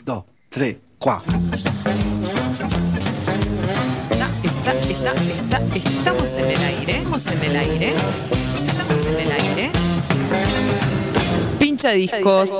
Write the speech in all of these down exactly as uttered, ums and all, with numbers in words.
dos, tres, cuatro. Está, está, está, está, estamos en el aire, estamos en el aire, estamos en el aire, estamos en... Pincha discos.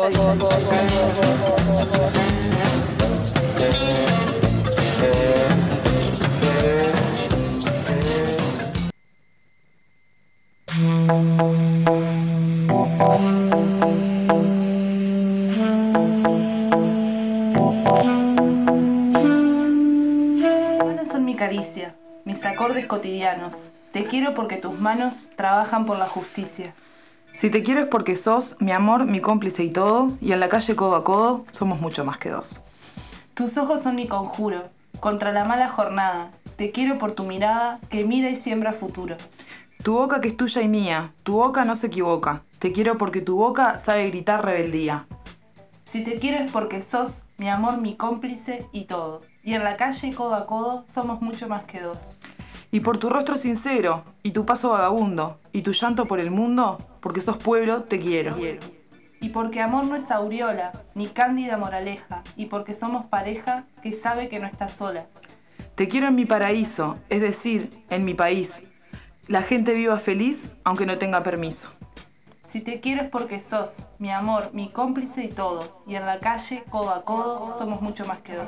Caricia, mis acordes cotidianos. Te quiero porque tus manos trabajan por la justicia. Si te quiero es porque sos mi amor, mi cómplice y todo, y en la calle codo a codo somos mucho más que dos. Tus ojos son mi conjuro contra la mala jornada. Te quiero por tu mirada que mira y siembra futuro. Tu boca que es tuya y mía, tu boca no se equivoca. Te quiero porque tu boca sabe gritar rebeldía. Si te quiero es porque sos mi amor, mi cómplice y todo. Y en la calle, codo a codo, somos mucho más que dos. Y por tu rostro sincero, y tu paso vagabundo, y tu llanto por el mundo, porque sos pueblo, te quiero. Y porque amor no es aureola, ni cándida moraleja, y porque somos pareja que sabe que no está sola. Te quiero en mi paraíso, es decir, en mi país. La gente viva feliz, aunque no tenga permiso. Si te quiero es porque sos mi amor, mi cómplice y todo. Y en la calle, codo a codo, somos mucho más que dos.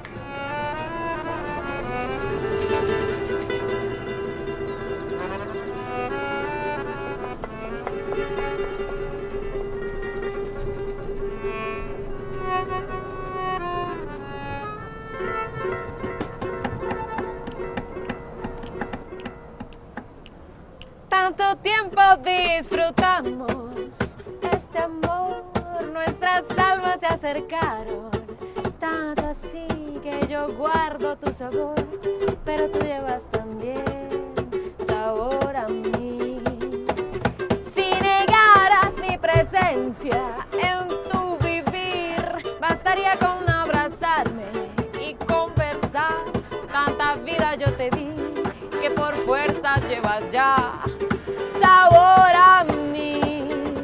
Tanto tiempo disfrutamos este amor, nuestras almas se acercaron, tanto así que yo guardo tu sabor, pero tú llevas también sabor a mí. Si negaras mi presencia en tu vivir, bastaría con abrazarme y conversar. Tanta vida yo te di que por fuerzas llevas ya sabor a mí.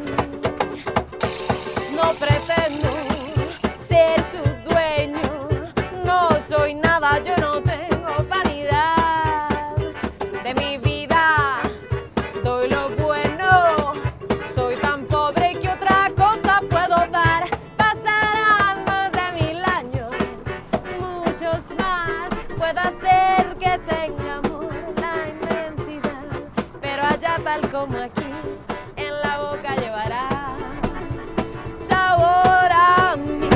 No pretendo ser tu dueño, no soy nada, yo no tengo vanidad. De mi vida doy lo bueno, soy tan pobre que otra cosa puedo dar. Pasarán más de mil años, muchos más, puedo hacer que tengamos la inmensidad, pero allá tal como aquí, en la boca llevarás sabor a mí.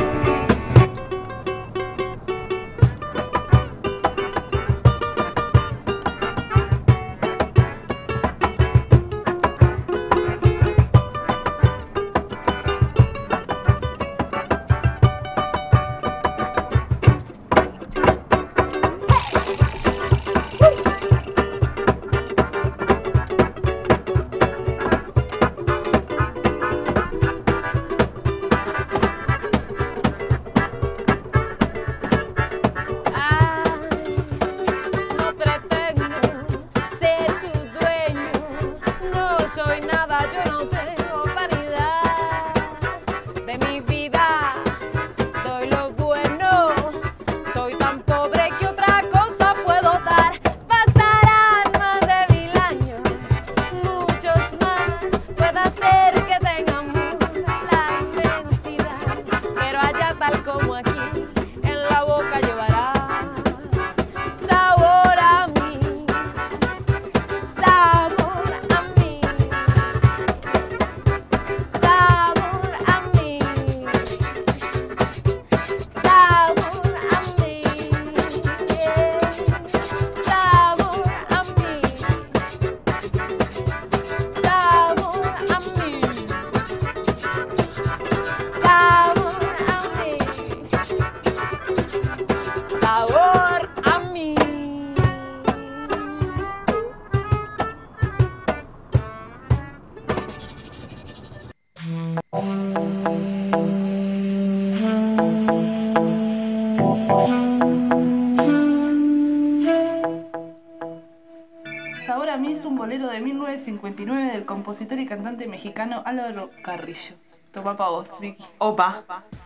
Sabor a mí es un bolero de mil novecientos cincuenta y nueve del compositor y cantante mexicano Álvaro Carrillo. Toma pa' vos, Vicky. Opa.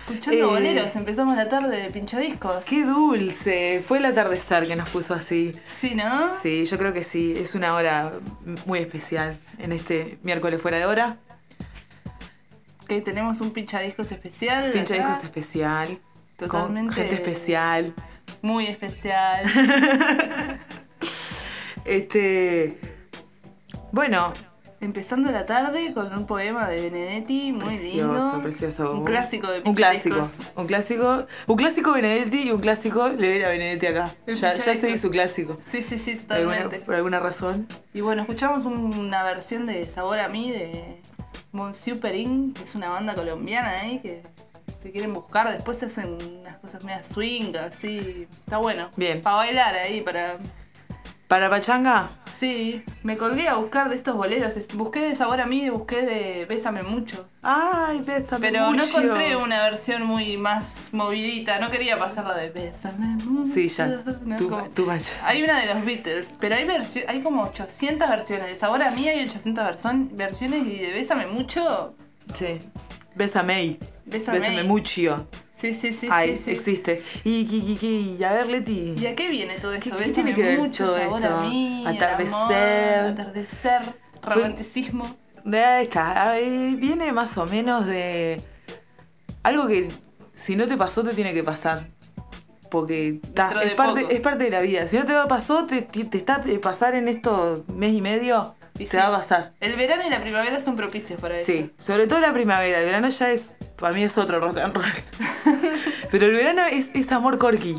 Escuchando Eh, boleros, empezamos la tarde de pinchadiscos. ¡Qué dulce! Fue el atardecer que nos puso así. Sí, ¿no? Sí, yo creo que sí. Es una hora muy especial en este miércoles fuera de hora. Que tenemos un pinchadiscos especial. Pinchadiscos acá. especial. Totalmente. Con gente especial. Muy especial. Este. Bueno. Empezando la tarde con un poema de Benedetti, muy Precioso, lindo. precioso. Un clásico de Un clásico. pinchadiscos. Un clásico. Un clásico Benedetti y un clásico leer a Benedetti acá. El Ya, ya se pinchadiscos. hizo clásico. Sí, sí, sí, Por alguna, totalmente. por alguna razón. Y bueno, escuchamos una versión de Sabor a mí de Monsieur Perin, que es una banda colombiana ahí que se quieren buscar. Después se hacen unas cosas medio swing, así. Está bueno. Bien. Para bailar ahí, para... ¿Para Pachanga? Sí, me colgué a buscar de estos boleros. Busqué de Sabor a mí y busqué de Bésame Mucho. Ay, bésame Pero no mucho. encontré una versión muy más movidita. No quería pasarla de Bésame Mucho. Sí, ya. ¿no? Tú, Como- tú vaya. Hay una de los Beatles, pero hay, versio- hay como ochocientas versiones. De Sabor a mí hay ochocientas verson- versiones y de Bésame Mucho, Sí. Bésame. Bésame. Bésame mucho. Sí, sí, sí, Ay, sí, sí. existe. Y, y, y, y, a ver, Leti. ¿Y a qué viene todo esto? ¿Qué- qué Bésame tiene que ver Mucho, todo Sabor esto? a mí, el Atardecer. amor, atardecer, romanticismo. De ahí está. Ay, viene más o menos de algo que si no te pasó te tiene que pasar. Porque ta, Dentro de es, parte, poco. es parte de la vida. Si no te pasó, te, te, te está a pasar en estos mes y medio, Y te sí, va a pasar. El verano y la primavera son propicios para eso. Sí, sobre todo la primavera. El verano ya es, para mí es otro rock and roll. Pero el verano es, es amor corky.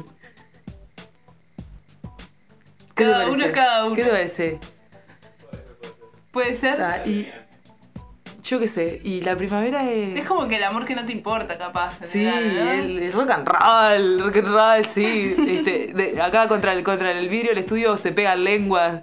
¿Qué te Cada parece? uno, cada uno. ¿Qué te parece? Puede ser. Ah, y yo qué sé, y la primavera es... Es como que el amor que no te importa, capaz. en Sí, verano, ¿no? el, el rock and roll, rock and roll, sí. Este, de- acá contra el, contra el vidrio del estudio se pegan lenguas.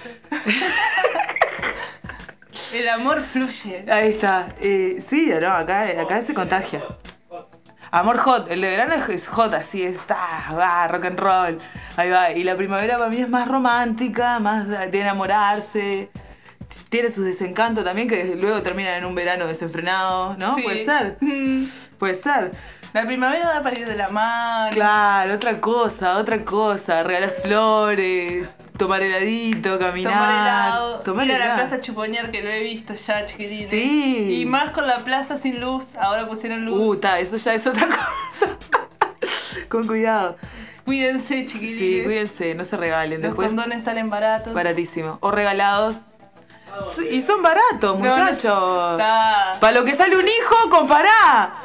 El amor fluye. Ahí está. Eh, sí, no, acá, acá se contagia. Amor hot, el de verano es- es hot, así está, va, rock and roll. Ahí va. Y la primavera para mí es más romántica, más de enamorarse. Tiene sus desencantos también, que luego terminan en un verano desenfrenado, ¿no? Sí. Puede ser, Mm. puede ser. La primavera da para ir de la mano. Claro, otra cosa, otra cosa. Regalar flores, tomar heladito, caminar. Tomar helado, tomar ir a la helado. plaza a chuponear, que lo he visto ya, chiquilines. Sí. Y más con la plaza sin luz, ahora pusieron luz. Uh, ta, eso ya es otra cosa. Con cuidado. Cuídense, chiquilines. Sí, cuídense, no se regalen. Los Después, condones salen baratos. baratísimo. O regalados. Sí, y son baratos, No, no- muchachos. Ta. Para lo que sale un hijo, compará.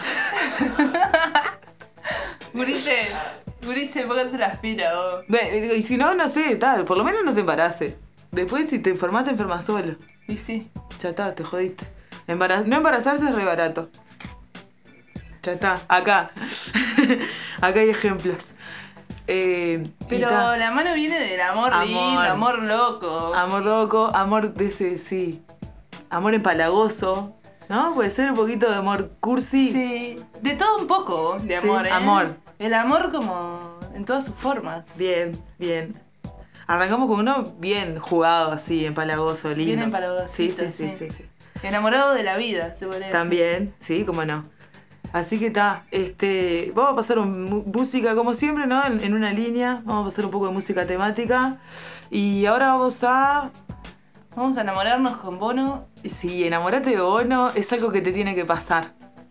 Gurice, Gurice, pónganse las pilas, vos. Ve, Y si no, no sé, tal, por lo menos no te embaraces. Después, si te enfermas, te enfermas solo. Y sí. Ya está, te jodiste. Embara- no embarazarse es re barato. Ya está, acá. Acá hay ejemplos. Eh, y Pero ta. la mano viene del amor, Amor. lindo, amor loco. Amor loco, amor de ese, sí. Amor empalagoso, ¿no? Puede ser un poquito de amor cursi. Sí, de todo un poco de Sí, amor, ¿eh? amor. El amor como en todas sus formas. Bien, bien. Arrancamos con uno bien jugado, así, empalagoso, lindo. Bien empalagosito, Sí, sí, sí, sí. sí, sí. Enamorado de la vida, se podría decir. También, sí, cómo no. Así que está, este, vamos a pasar un- mu- música como siempre, ¿no? En, en una línea, vamos a pasar un poco de música temática. Y ahora vamos a... Vamos a enamorarnos con Bono. Sí, enamorate de Bono es algo que te tiene que pasar.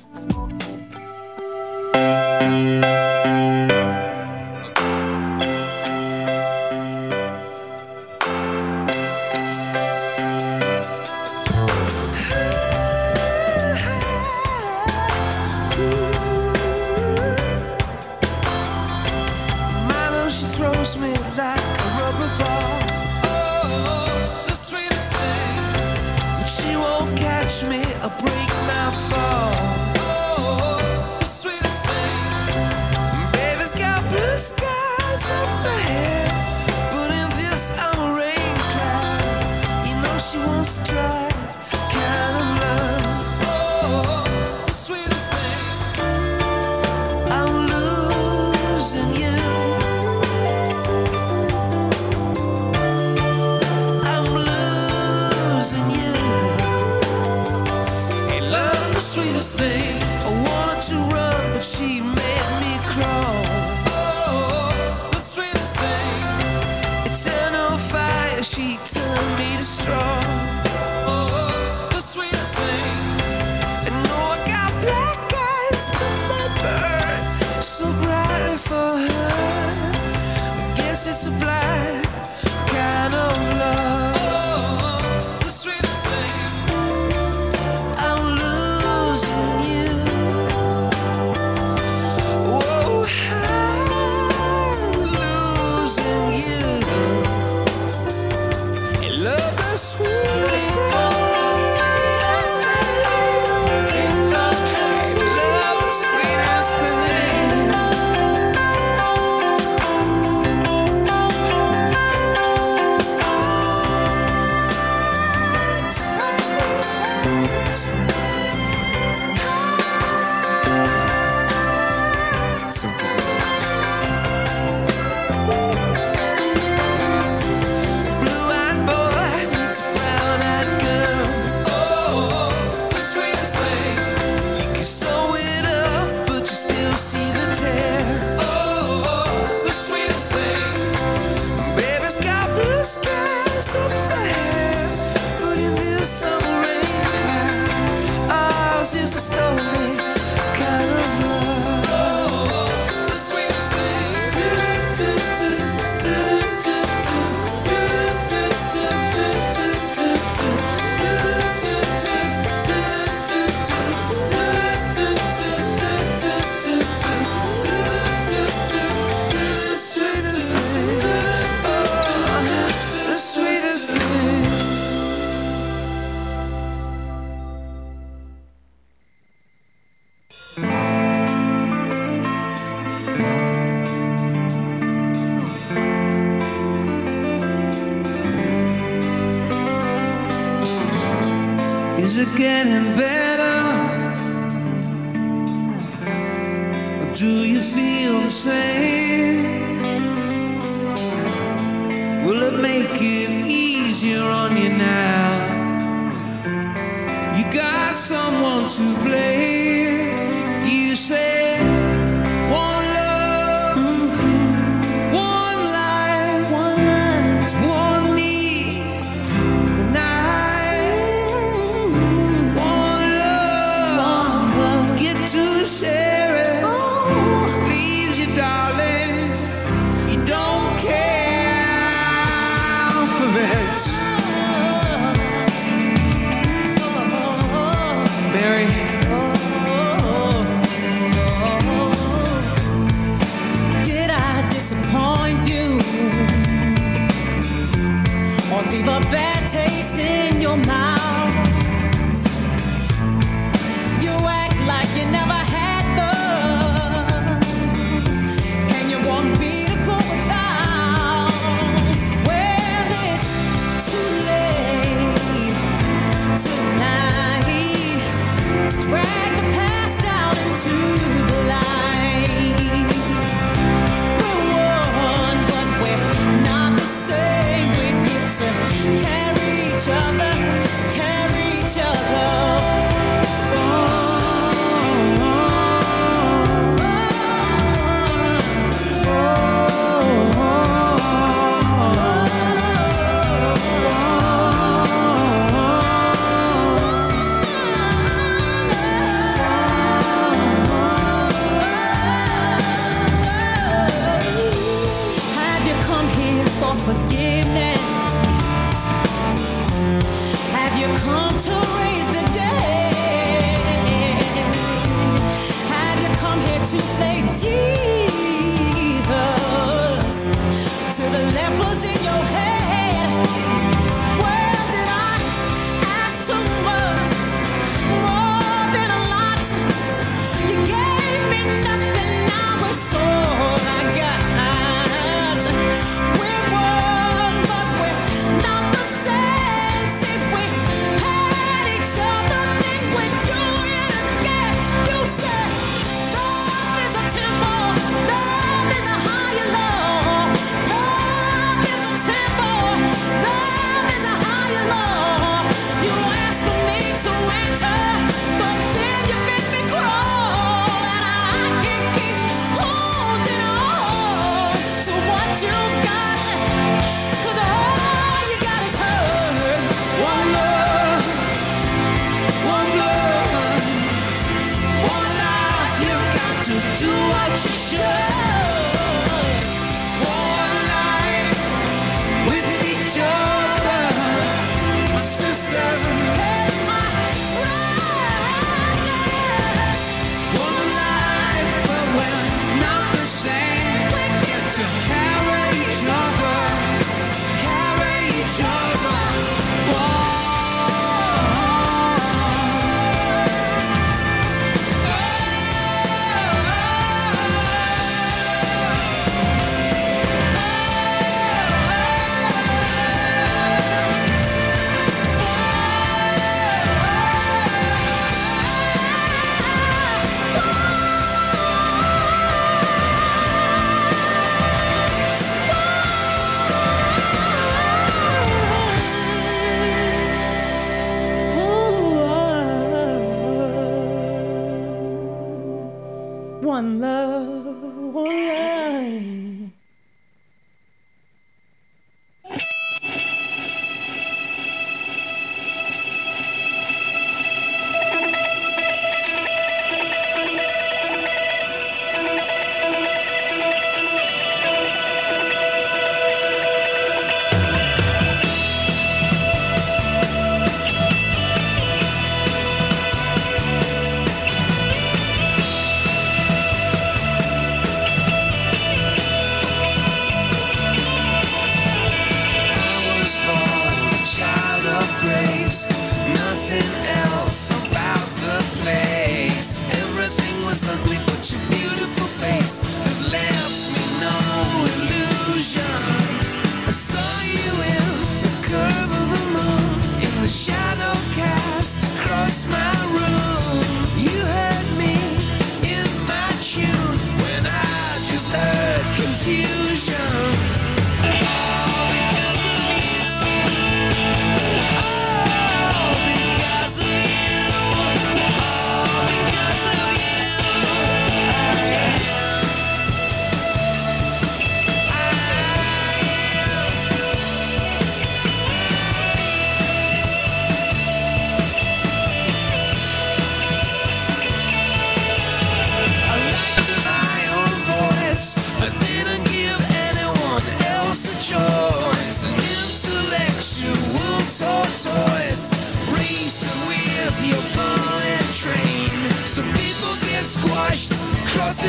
Milo, she throws me like a rubber ball. Oh, the sweetest thing. But she won't catch me or break my fall. Oh, the sweetest thing. Baby's got blue skies up ahead, but in this I'm a rain cloud. You know she wants to try kind of love. Oh, the sweetest thing. I'm losing you. I'm losing you. Hey, love, the sweetest thing. I wanted to run Is it getting better? Or do you feel the same? Will it make it easier on you now? You got someone to blame. You say one love, one life, one life, one need, the night, one love, get to share it. Leaves you, darling, you don't care for it. Mary. Did I disappoint you or leave a bad taste in your mouth? You act like you never had love, and you want me to go without. Well, it's too late tonight to drag the past out into the light. We're one, but we're not the same. We get to carry each other, carry each other. Have you come here for forgiveness? Have you come to raise the dead? Have you come here to play Jesus to the lepers in your head? Well, did I ask too much? More than a lot. You gave me nothing, now it's all I got. We're one, but we're not the same. See, we had each other, then we do it again. You said love is a temple, love is a higher law. Love is a temple, love is a higher law. You asked for me to enter, but then you made me crawl, and I can't keep holding on to what you got, 'cause all you got is hurt. One love, one blood, one life. You got to do what you should. One life with each other, sisters. That's my right. One life, but we're not the same. We get to carry each other, carry each other. One love, one life.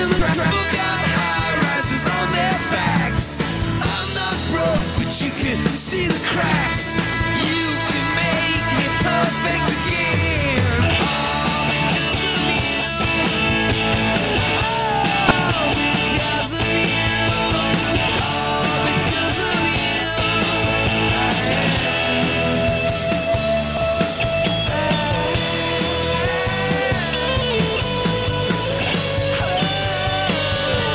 till the travel got high rises on their backs. I'm not broke, but you can see the cracks. You can make me perfect again. All because of you. All because of you. All because of you.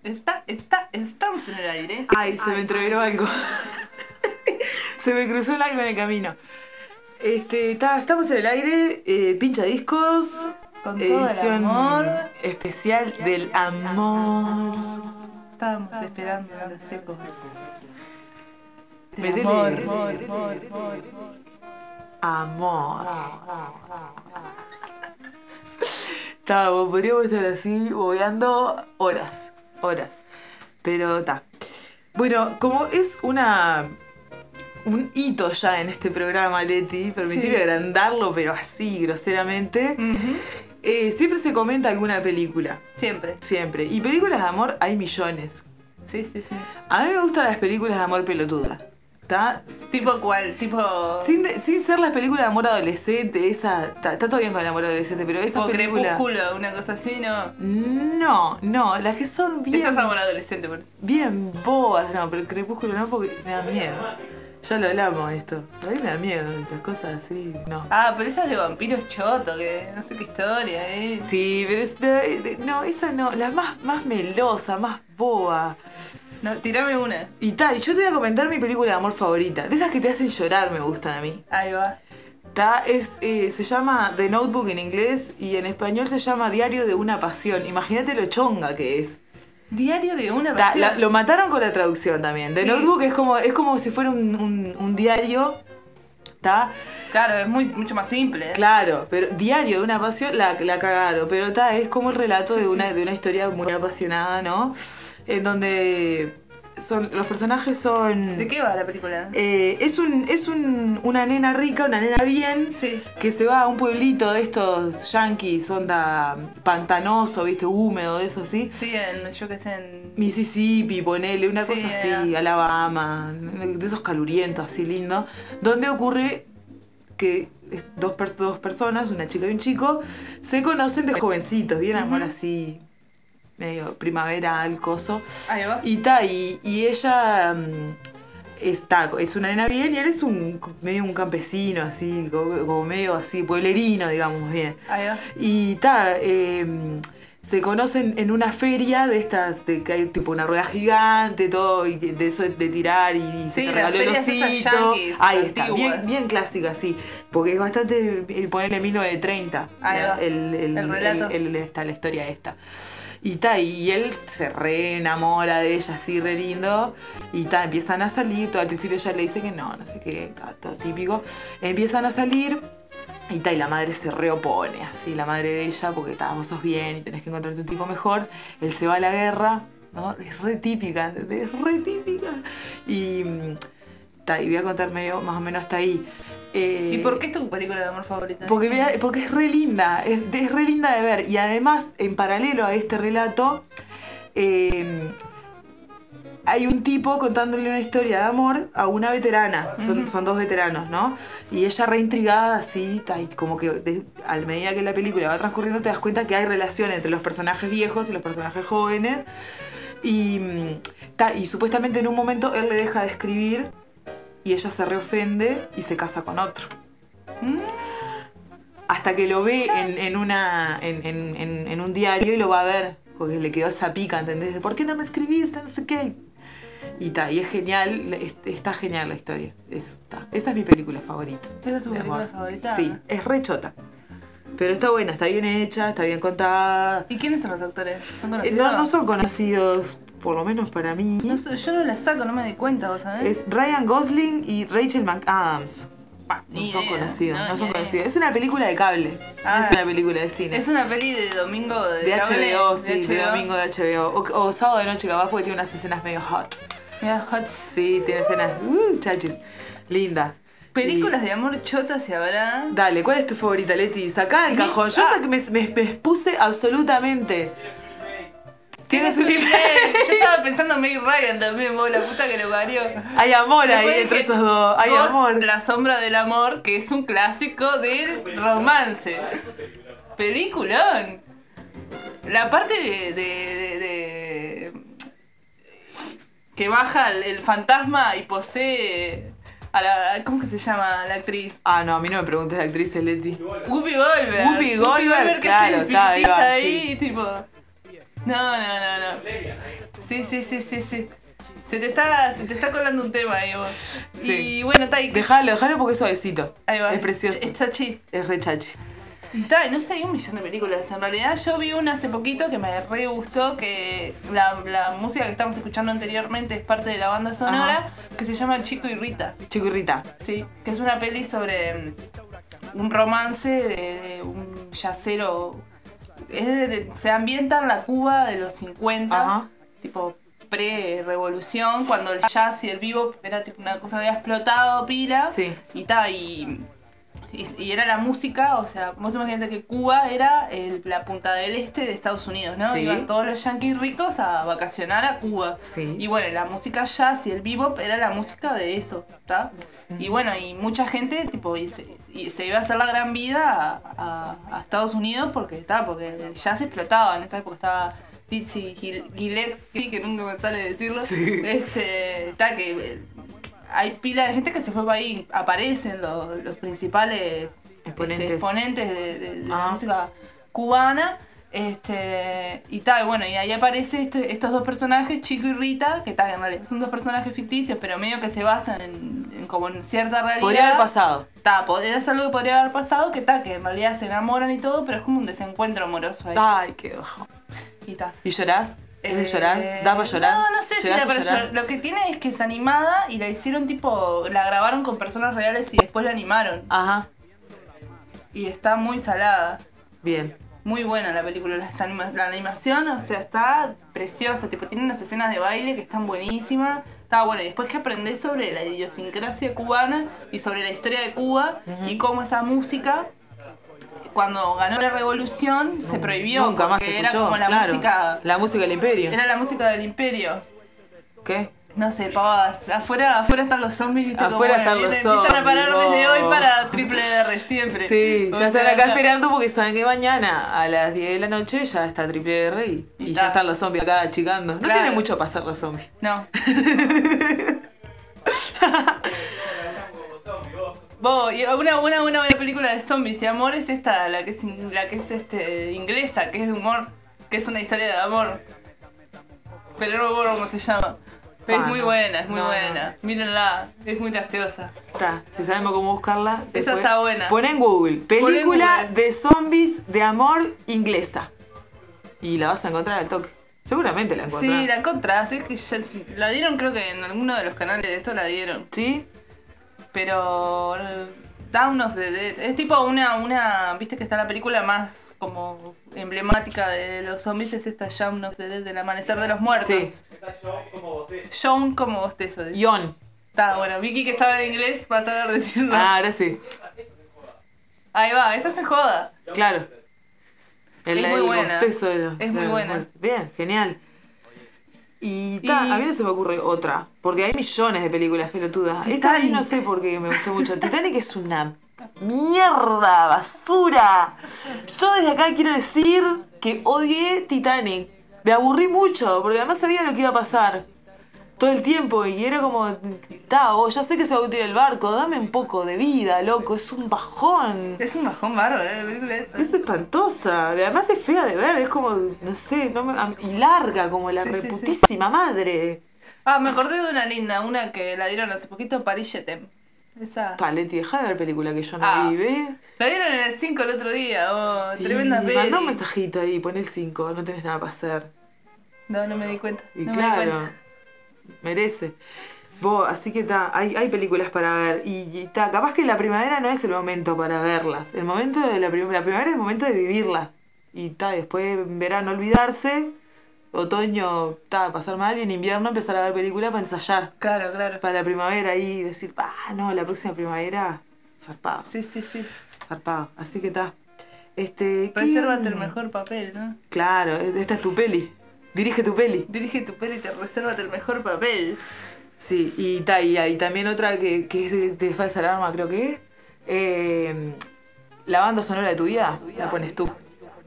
Está, está, estamos en el aire. Ay, se me entreveró algo. Se me cruzó el algo en el camino. Este, está, estamos en el aire, eh, pincha discos. Con todo el edición amor. especial del amor. Estábamos esperando a los secos. Metele. Amor, amor, amor, amor. Amor. Está, podríamos estar así bobeando horas, horas. Pero está. Bueno, como es una un hito ya en este programa, Leti, permitirme Sí. agrandarlo, pero así, groseramente, Ujú. eh, siempre se comenta alguna película. Siempre. Siempre. Y películas de amor hay millones. Sí, sí, sí. A mí me gustan las películas de amor pelotudas. ¿Está? ¿Tipo cuál? Tipo. Sin, de- sin ser las películas de amor adolescente, esa. Está, está todo bien con el amor adolescente, pero esa Tipo película. Crepúsculo, una cosa así, ¿no? No, no, las que son bien. Esa es amor adolescente, por Bien bobas, no, pero el Crepúsculo no porque me da miedo. Ya lo hablamos esto. A mí me da miedo estas cosas así, no. Ah, pero esa es de vampiros choto, que no sé qué historia, ¿eh? Sí, pero es de- de- no, esa no, la más, más melosa, más boba. No, tirame una. Y tal, yo te voy a comentar mi película de amor favorita. De esas que te hacen llorar me gustan a mí. Ahí va. Ta, es, eh, se llama The Notebook en inglés y en español se llama Diario de una pasión. Imagínate lo chonga que es. Diario de una Ta, pasión. la- lo mataron con la traducción también. The Sí. Notebook es como, es como si fuera un, un- un diario. ¿Ta? Claro, es muy, mucho más simple. ¿eh? Claro, pero Diario de una pasión la, la cagaron. Pero ta, es como el relato Sí, de, sí. una, de una historia muy apasionada, ¿no? En donde son, los personajes son... ¿De qué va la película? Eh, es un, es un, una nena rica, una nena bien, Sí. que se va a un pueblito de estos yankees, onda pantanoso, viste, húmedo, de eso así. Sí, en, yo que sé, en. Mississippi, ponele, una Sí, cosa así, era. Alabama, de esos calurientos así lindo, donde ocurre que dos, per- dos personas, una chica y un chico, se conocen de jovencitos, bien amor Ujú. así, medio primaveral, coso. Ahí va. Y ta, y, y ella mm, está, es una nena bien y él es un medio un campesino, así, como, como medio así, pueblerino, digamos bien. Ahí va. Y ta, eh, se conocen en una feria de estas, de que hay tipo una rueda gigante, todo, y de eso de tirar y, y se Sí, te las regaló el ferias esas osito. yanquis Ahí está, antiguas. bien, bien clásica, sí, porque es bastante, eh, ponerle mil novecientos treinta, Ahí la- va. el, el, El relato. el- el- esta, la historia esta. Y ta, y él se re enamora de ella, así re lindo. Y ta, empiezan a salir. Todo al principio ella le dice que no, no sé qué, ta, todo típico. Empiezan a salir. Y ta, y la madre se reopone, así, la madre de ella, porque ta, vos sos bien y tenés que encontrarte un tipo mejor. Él se va a la guerra, ¿no? Es re típica, ¿entendés? Es re típica. Y, mm, ta, y voy a contar medio, más o menos hasta ahí. Eh, ¿Y por qué es tu película de amor favorita? porque, vea- porque es re linda, es, es re linda de ver. Y además, en paralelo a este relato, eh, hay un tipo contándole una historia de amor a una veterana. Son, Ujú. son dos veteranos, ¿no? Y ella re intrigada, así, ta, y como que de- a medida que la película va transcurriendo te das cuenta que hay relación entre los personajes viejos y los personajes jóvenes. Y, mm, ta, y supuestamente en un momento él le deja de escribir y ella se reofende y se casa con otro. ¿Mm? Hasta que lo ve en, en, una, en, en, en- en un diario y lo va a ver, porque le quedó esa pica, ¿entendés? De, ¿por qué no me escribiste? No sé qué. Y, ta, y es genial, es- está genial la historia. Es, ta. Esa es mi película favorita. ¿Esa es tu de película amor. favorita? Sí, es re chota. Pero está buena, está bien hecha, está bien contada. ¿Y quiénes son los actores? ¿Son Eh, conocidos? no, no son conocidos, por lo menos para mí. No sé, yo no la saco, no me di cuenta, ¿vos sabés? Es Ryan Gosling y Rachel McAdams. Pa, No ni son idea. conocidos, no, No, son ni idea. conocidos. Es una película de cable, Ah. no es una película de cine. Es una peli de domingo de, De cable, H B O, sí, H B O. de domingo de H B O. O, o sábado de noche capaz porque tiene unas escenas medio hot. Mira, hot. Sí, tiene escenas, uh, chachis, lindas. Películas Y- de amor chotas y habrá. Dale, ¿cuál es tu favorita, Leti? Sacá el Mi- cajón. Yo ah. saqué- me, me, me expuse absolutamente. Tienes un email. Yo estaba pensando en Meg Ryan también, vos, la puta que lo parió. Hay amor ahí Después entre dije, esos dos. Hay Ghost, amor. La sombra del amor, que es un clásico del romance. Peliculón. La parte de, de, de- de- que baja el, el fantasma y posee a la. ¿Cómo que se llama la actriz? Ah, no, a mí no me preguntes de actrices, Leti. Whoopi Goldberg. Whoopi Goldberg, que claro, es está, ahí espiritista va, ahí, sí. tipo. No, no, no, no. Sí, sí, sí, sí, sí. Se te está, se te está colando un tema ahí vos. Sí. Y bueno, está ahí. Dejalo, dejalo porque es suavecito. Ahí va. Es precioso. Es chachi. Es re chachi. Y está, y no sé, hay un millón de películas. En realidad yo vi una hace poquito que me re gustó, que la, la música que estamos escuchando anteriormente es parte de la banda sonora, que se llama El Chico y Rita. Chico y Rita. Sí, que es una peli sobre mm, un romance de, de un yacero. Es de- de- se ambienta en la Cuba de los cincuenta, Ajá. tipo pre-revolución, cuando el jazz y el bebop era tipo una cosa que había explotado pila. Sí. Y ta, y, y, y era la música, o sea, vos imaginate que Cuba era el- la punta del este de Estados Unidos, ¿no? Sí. Iban todos los yanquis ricos a vacacionar a Cuba. Sí. Y bueno, la música jazz y el bebop era la música de eso, ¿está? Y bueno, y mucha gente, tipo, y se, y se iba a hacer la gran vida a, a- a Estados Unidos porque está, porque el jazz explotaba, en esa época estaba Dizzy Gil- Gillespie, que nunca me sale decirlo, Sí. este, está, que eh, hay pila de gente que se fue para ahí, aparecen los, los principales Exponentes. este, exponentes de, de- de la Ajá. música cubana. Este, y tal, bueno, y ahí aparece este- estos dos personajes, Chico y Rita, que tal, en realidad son dos personajes ficticios, pero medio que se basan en, en como en cierta realidad. Podría haber pasado. Ta, podría ser algo que podría haber pasado, que tal, que en realidad se enamoran y todo, pero es como un desencuentro amoroso ahí. Ay, qué bajo. Y ta. ¿Y llorás? ¿Es de Eh, llorar? ¿Da para llorar? No, no sé si ¿Llegás da a para llorar? llorar. Lo que tiene es que es animada y la hicieron tipo, la grabaron con personas reales y después la animaron. Ajá. Y está muy salada. Bien. Muy buena la película, las anima- la animación, o sea, está preciosa, tipo, tiene unas escenas de baile que están buenísimas, está bueno, y después que aprendés sobre la idiosincrasia cubana y sobre la historia de Cuba y cómo esa música, cuando ganó la revolución, se prohibió, Nunca más porque se era escuchó, como la claro. música, La música del imperio. era la música del imperio. ¿Qué? No sé, pavadas. Afuera, afuera están los zombies, ¿viste? Afuera Como, están eh, los Empiezan a parar zombies, desde hoy vos. para triple R siempre. Sí, O ya están sea, acá ya- esperando porque saben que mañana a las diez de la noche ya está Triple R y, y Ta. ya están los zombies acá achicando. No Claro. tienen mucho para hacer los zombies. No. Bo, y una, una, una buena película de zombies y amor es esta, la que es, in- la que es este, inglesa, que es de humor, que es una historia de amor. Pero no me acuerdo cómo se llama. Es Ah, muy no. buena, es muy No, buena. Mírenla, es muy graciosa. Está, si sabemos cómo buscarla. después- está buena. Pon en Google, película Google. de zombies de amor inglesa. Y la vas a encontrar al toque. Seguramente la encontrás. Sí, la encontrás, es que ya, la dieron creo que en alguno de los canales de esto la dieron. ¿Sí? Pero eh, Dawn of the Dead es tipo una, una, viste que está la película más como emblemática de los zombies, es esta Dawn of the Dead, del amanecer de los muertos. Sí. John como bostezo. dice. Ion. Está bueno, Vicky que sabe de inglés va a saber decirlo. Ah, ahora sí. Ahí va, esa se joda. Claro. El, Es muy el buena. bostezo de los- Es muy claro, buena. Bien, genial. Y, ta, Y- a mí no se me ocurre otra, porque hay millones de películas pelotudas. Esta a Titanic. mí no sé por qué me gustó mucho. Titanic es una mierda, basura. Yo desde acá quiero decir que odié Titanic. Me aburrí mucho, porque además sabía lo que iba a pasar todo el tiempo y era como, ta, vos ya sé que se va a hundir el barco, dame un poco de vida, loco, es un bajón. Es un bajón bárbaro, ¿eh? La película esa. Es espantosa, además es fea de ver, es como, no sé, no me- am- y larga como la Sí, sí, sí. reputísima madre. Ah, me acordé de una linda, una que la dieron hace poquito, Paris Jetem. Esa. Paletti, deja de ver película que yo no Ah. vi, ¿ve? La dieron en el cinco el otro día, oh, tremenda y peli. mandá un mensajito ahí, pon el cinco, no tenés nada para hacer. No, no me di cuenta. Y no me di claro, cuenta. merece. Vos, así que ta, hay, hay películas para ver. Y, y ta, capaz que la primavera no es el momento para verlas. El momento de la, prim- la primavera es el momento de vivirlas. Y ta, después en verano olvidarse, otoño ta, pasar mal y en invierno empezar a ver películas para ensayar. Claro, claro. Para la primavera y decir, ah, no, la próxima primavera, zarpado, Sí, sí, sí. zarpado. Así que ta. Este, ¿qué- Resérvate el mejor papel, ¿no? Claro, esta es tu peli. Dirige tu peli. Dirige tu peli y te resérvate el mejor papel. Sí, y, ta, y, y también otra que, que es de, de falsa alarma, creo que es. eh, la banda sonora de tu vida la pones tú.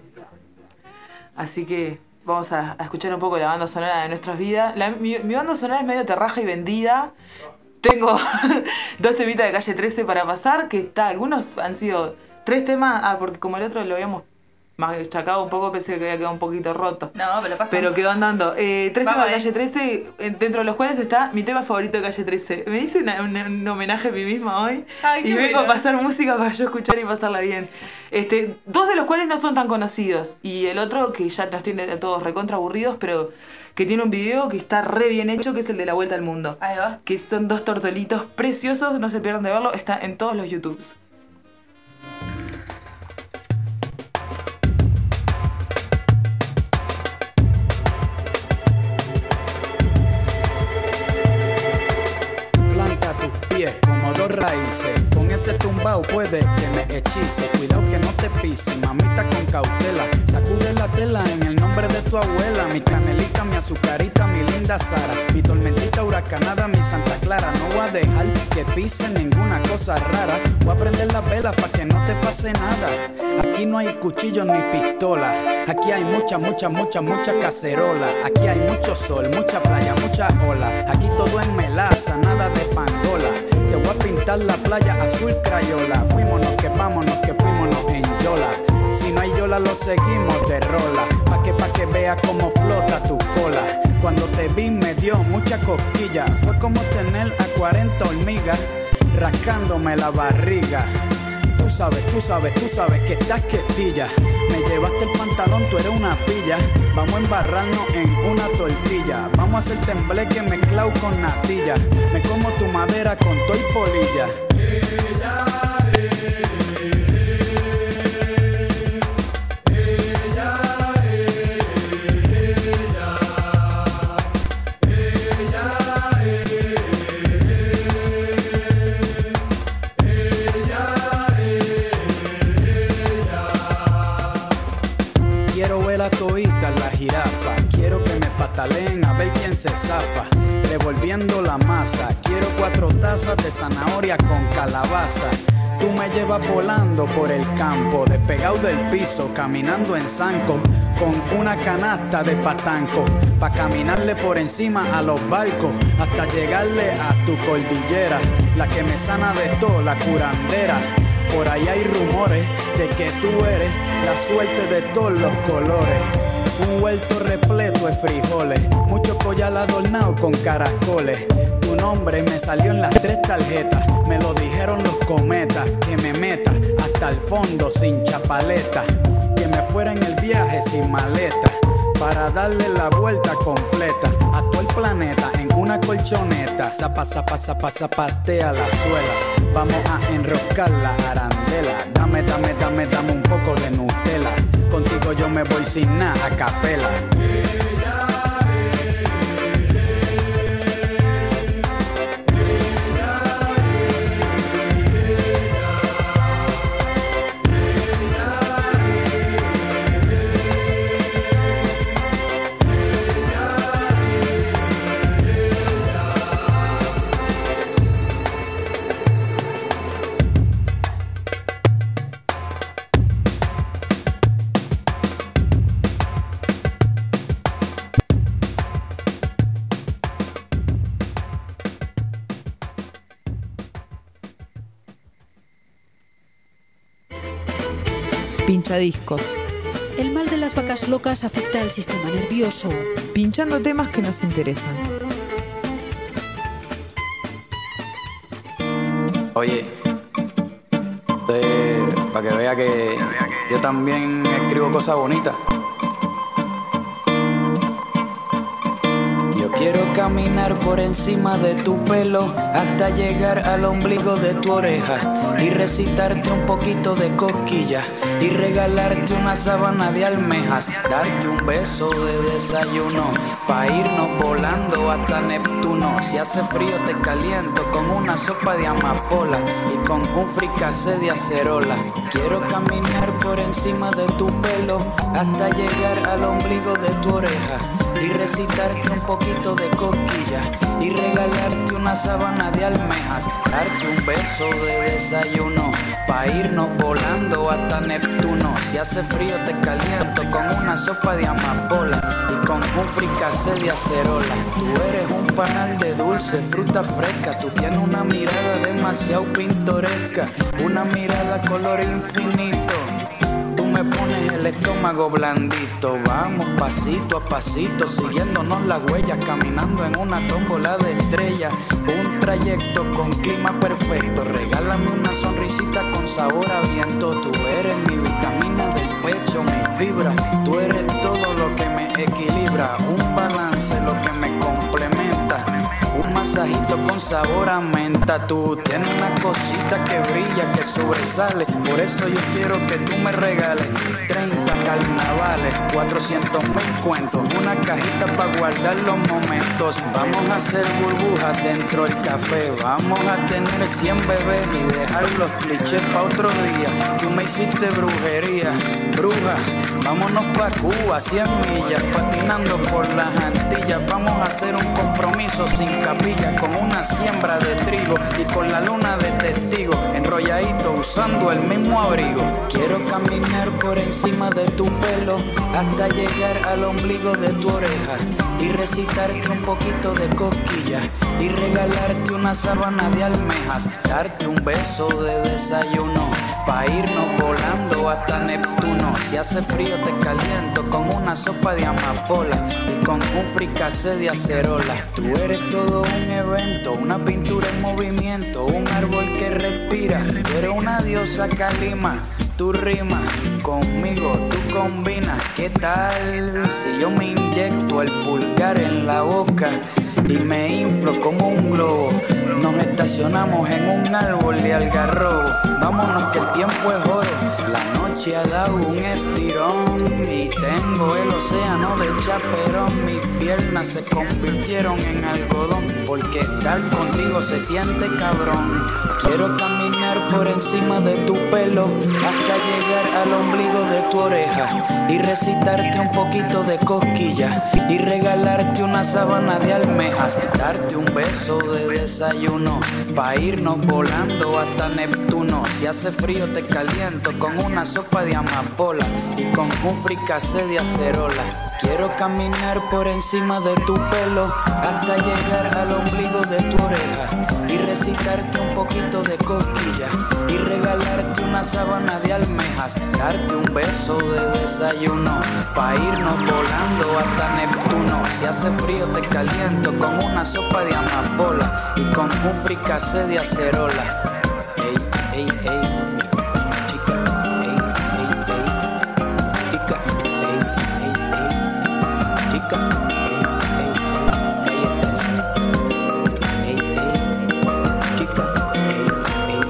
Así que vamos a, a escuchar un poco la banda sonora de nuestras vidas. La- mi, mi banda sonora es medio terraja y vendida. Tengo dos temitas de Calle trece para pasar, que está, algunos han sido tres temas, ah, porque como el otro lo habíamos machacado un poco, pensé que había quedado un poquito roto. No, pero pasa. Pero quedó andando. Eh, tres Vamos temas de ahí. Calle trece, eh, dentro de los cuales está mi tema favorito de Calle trece. Me hice una- una- un homenaje a mí misma hoy. Ay, qué y vengo bueno. a pasar música para yo escuchar y pasarla bien. Este, dos de los cuales no son tan conocidos. Y el otro, que ya nos tiene a todos recontra aburridos, pero que tiene un video que está re bien hecho, que es el de La Vuelta al Mundo. Ahí va. Que son dos tortolitos preciosos, no se pierdan de verlo, está en todos los YouTubes. Planta tus pies como dos raíces. Con ese tumbao puede que me hechice. Cuidado que no te pise, mamita con cautela. Sacude la tela en el nombre de tu abuela. Mi canelita, mi azucarita, mi linda Sara. Mi tormentita huracanada, mi Santa Clara. No voy a dejar que pise ninguna cosa rara. Voy a prender las velas para que no te pase nada. Aquí no hay cuchillos ni pistola. Aquí hay mucha, mucha, mucha, mucha cacerola. Aquí hay mucho sol, mucha playa, mucha ola. Aquí todo es melaza, nada de pangola. Te voy a pintar la playa azul crayola. Fuímonos que vámonos, que fuímonos en yola. Si no hay yola lo seguimos de rola. Pa' que, pa' que vea cómo flota tu cola. Cuando te vi me dio mucha cosquilla. Fue como tener a cuarenta hormigas rascándome la barriga. Tú sabes, tú sabes, tú sabes que estás quietilla. Me llevaste el pantalón, tú eres una pilla. Vamos a embarrarnos en una tortilla. Vamos a hacer tembleque mezclado con natilla. Me como tu madera con toy polilla. Quiero ver a toita la jirafa. Quiero que me pataleen a ver quién se zafa. Revolviendo la masa. Quiero cuatro tazas de zanahoria con calabaza. Tú me llevas volando por el campo, despegado del piso, caminando en zanco, con una canasta de patanco, pa' caminarle por encima a los barcos, hasta llegarle a tu cordillera, la que me sana de todo, la curandera. Por ahí hay rumores de que tú eres la suerte de todos los colores. Un huerto repleto de frijoles, mucho collar adornado con caracoles. Tu nombre me salió en las tres tarjetas, me lo dijeron los cometas. Que me meta hasta el fondo sin chapaleta, que me fuera en el viaje sin maleta, para darle la vuelta completa a todo el planeta en una colchoneta. Zapa, zapa, zapa, zapatea la suela. Vamos a enroscar la arandela. Dame, dame, dame, dame un poco de Nutella. Contigo yo me voy sin nada a capela. Pinchadiscos. El mal de las vacas locas afecta al sistema nervioso. Pinchando temas que nos interesan. Oye, eh, para que vea que yo también escribo cosas bonitas. Yo quiero caminar por encima de tu pelo hasta llegar al ombligo de tu oreja y recitarte un poquito de cosquillas y regalarte una sábana de almejas, darte un beso de desayuno pa' irnos volando hasta Neptuno. Si hace frío te caliento con una sopa de amapola y con un fricasé de acerola. Quiero caminar por encima de tu pelo hasta llegar al ombligo de tu oreja y recitarte un poquito de cosquillas y regalarte una sábana de almejas, darte un beso de desayuno pa' irnos volando hasta Neptuno. Si hace frío te caliento con una sopa de amapola y con un fricasé de acerola. Tú eres un panal de dulce, fruta fresca. Tú tienes una mirada demasiado pintoresca, una mirada color infinito. Tú me pones el estómago blandito. Vamos pasito a pasito, siguiéndonos las huellas, caminando en una tómbola de estrellas. Un trayecto con clima perfecto. Regálame una sonrisita con sabor a viento. Tú eres mi vitamina del pecho, mi fibra. Tú eres todo lo que me equilibra. Un balance, lo que me complementa. Un masajito con sabor a menta. Tú tienes una cosita que brilla, que sobresale. Por eso yo quiero que tú me regales treinta carnavales, cuatrocientos mil cuentos, una cajita para guardar los momentos. Vamos a hacer burbujas dentro del café. Vamos a tener cien bebés y dejar los clichés pa' otro día. Tú me hiciste brujería, bruja. Vámonos pa' Cuba, cien millas, patinando por las Antillas. Vamos a hacer un compromiso sin capilla, con una siembra de trigo y con la luna de testigo, enrolladito usando el mismo abrigo. Quiero caminar por encima de tu pelo hasta llegar al ombligo de tu oreja y recitarte un poquito de cosquillas y regalarte una sábana de almejas, darte un beso de desayuno pa' irnos volando hasta Neptuno. Si hace frío te caliento con una sopa de amapola y con un fricasé de acerola. Tú eres todo un evento, una pintura en movimiento, un árbol que respira. Tú eres una diosa calima, tu rima conmigo, tú combinas. ¿Qué tal si yo me inyecto el pulgar en la boca y me inflo como un globo? Nos estacionamos en un árbol de algarrobo. Vámonos que el tiempo es oro. La noche ha dado un estirón y tengo el océano de chaperón. Mis piernas se convirtieron en algodón porque estar contigo se siente cabrón. Quiero caminar por encima de tu pelo hasta llegar al ombligo de tu oreja y recitarte un poquito de cosquillas y regalarte una sábana de almejas, darte un beso de desayuno pa' irnos volando hasta Neptuno. Si hace frío te caliento con una sopa de amapola y con un fricasé de acerola. Quiero caminar por encima de tu pelo hasta llegar al ombligo de tu oreja y recitarte un poquito de cosquillas y regalarte una sábana de almejas, darte un beso de desayuno pa' irnos volando hasta Neptuno. Si hace frío te caliento con una sopa de amapola y con un fricasé de acerola. Ey, ey, ey, chica, ey, ey, ey, chica, ey, ey, ey, chica, ey, ey, ey, cállate, ey, ey, chica, ey, ey,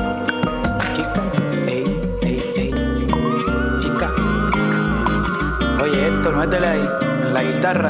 ey, chica, ey, ey, ey, chica. Oye, Héctor, métele ahí, en la guitarra.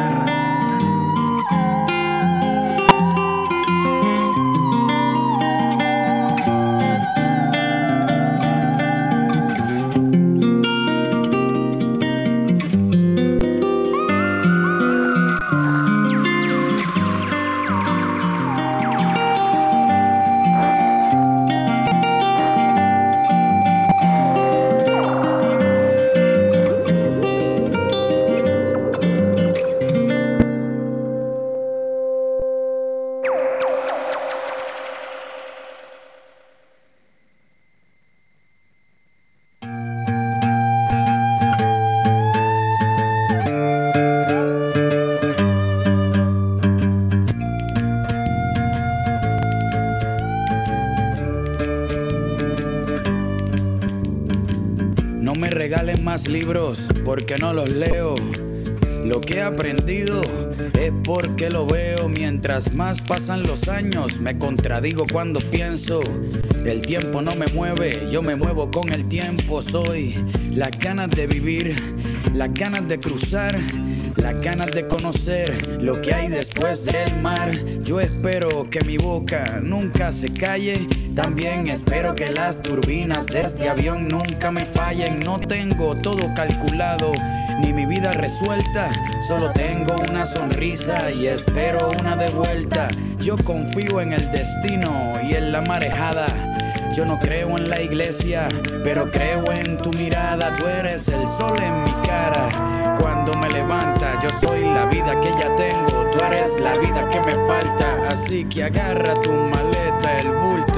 No me regalen más libros porque no los leo. Lo que he aprendido es porque lo veo. Mientras más pasan los años me contradigo cuando pienso. El tiempo no me mueve, yo me muevo con el tiempo. Soy las ganas de vivir, las ganas de cruzar, las ganas de conocer lo que hay después del mar. Yo espero que mi boca nunca se calle. También espero que las turbinas de este avión nunca me fallen. No tengo todo calculado, ni mi vida resuelta. Solo tengo una sonrisa y espero una de vuelta. Yo confío en el destino y en la marejada. Yo no creo en la iglesia, pero creo en tu mirada. Tú eres el sol en mi cara cuando me levanta. Yo soy la vida que ya tengo, tú eres la vida que me falta. Así que agarra tu maleta, el bulto, los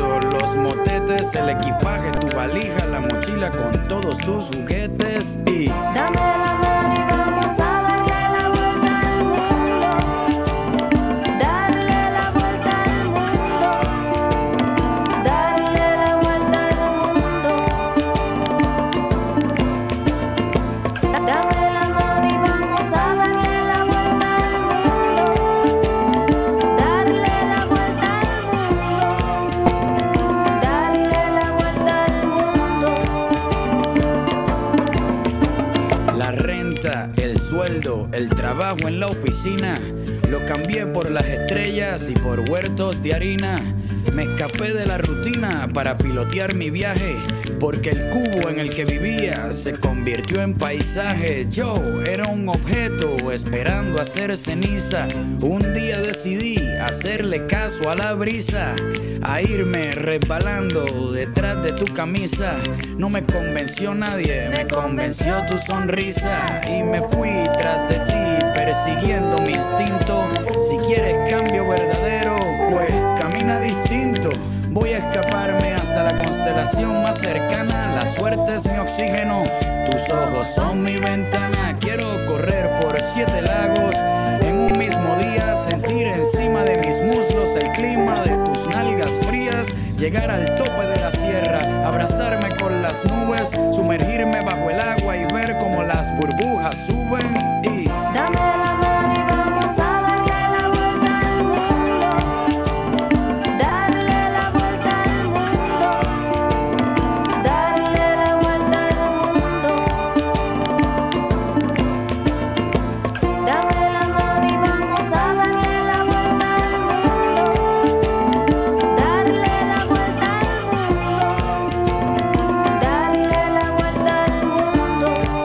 los motetes, el equipaje, tu valija, la mochila con todos tus juguetes y Dame la mano y vamos a darle la vuelta al mundo. Darle la vuelta al mundo. Darle la vuelta al mundo. Dame la mano y vamos a darle la vuelta al mundo. Darle la vuelta al mundo. Darle la vuelta al mundo. la renta, el sueldo, el trabajo en la oficina. Lo cambié por las estrellas y por huertos de harina. Me escapé de la rutina para pilotear mi viaje, porque el cubo en el que vivía se convirtió en paisaje. Yo era un objeto esperando hacer ceniza. Un día decidí hacerle caso a la brisa, a irme resbalando detrás de tu camisa. No me convenció nadie, me convenció tu sonrisa. Y me fui tras de ti, persiguiendo mi instinto. Si quieres cambio verdadero, pues camina distinto. Voy a escaparme hasta la constelación más cercana. La suerte es mi oxígeno, tus ojos son mi ventana. Quiero correr por siete lagos en un mismo día, sentir encima de mis muslos el clima de tus nalgas frías, llegar al tope de la sierra, abrazarme con las nubes, sumergirme bajo el agua y ver cómo las burbujas suben y Dame la mano y vamos a darle la vuelta al mundo. Darle la vuelta al mundo. Darle la vuelta al mundo. Dame la mano y vamos a darle la vuelta al mundo. Darle la vuelta al mundo. Darle la vuelta al mundo.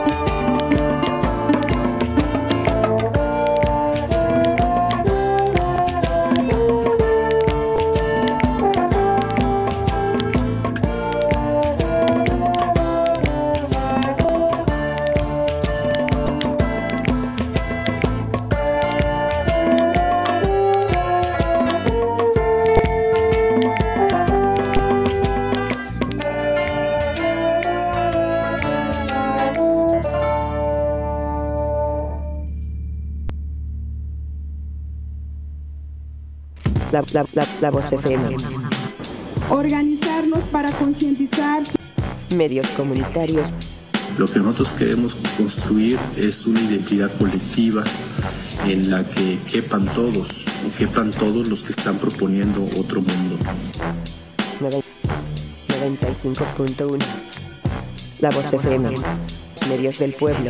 La, la, la, la Voz F M. Organizarnos para concientizar. Medios comunitarios. Lo que nosotros queremos construir es una identidad colectiva en la que quepan todos, o quepan todos los que están proponiendo otro mundo. noventa y cinco punto uno. La Voz F M. Medios del pueblo.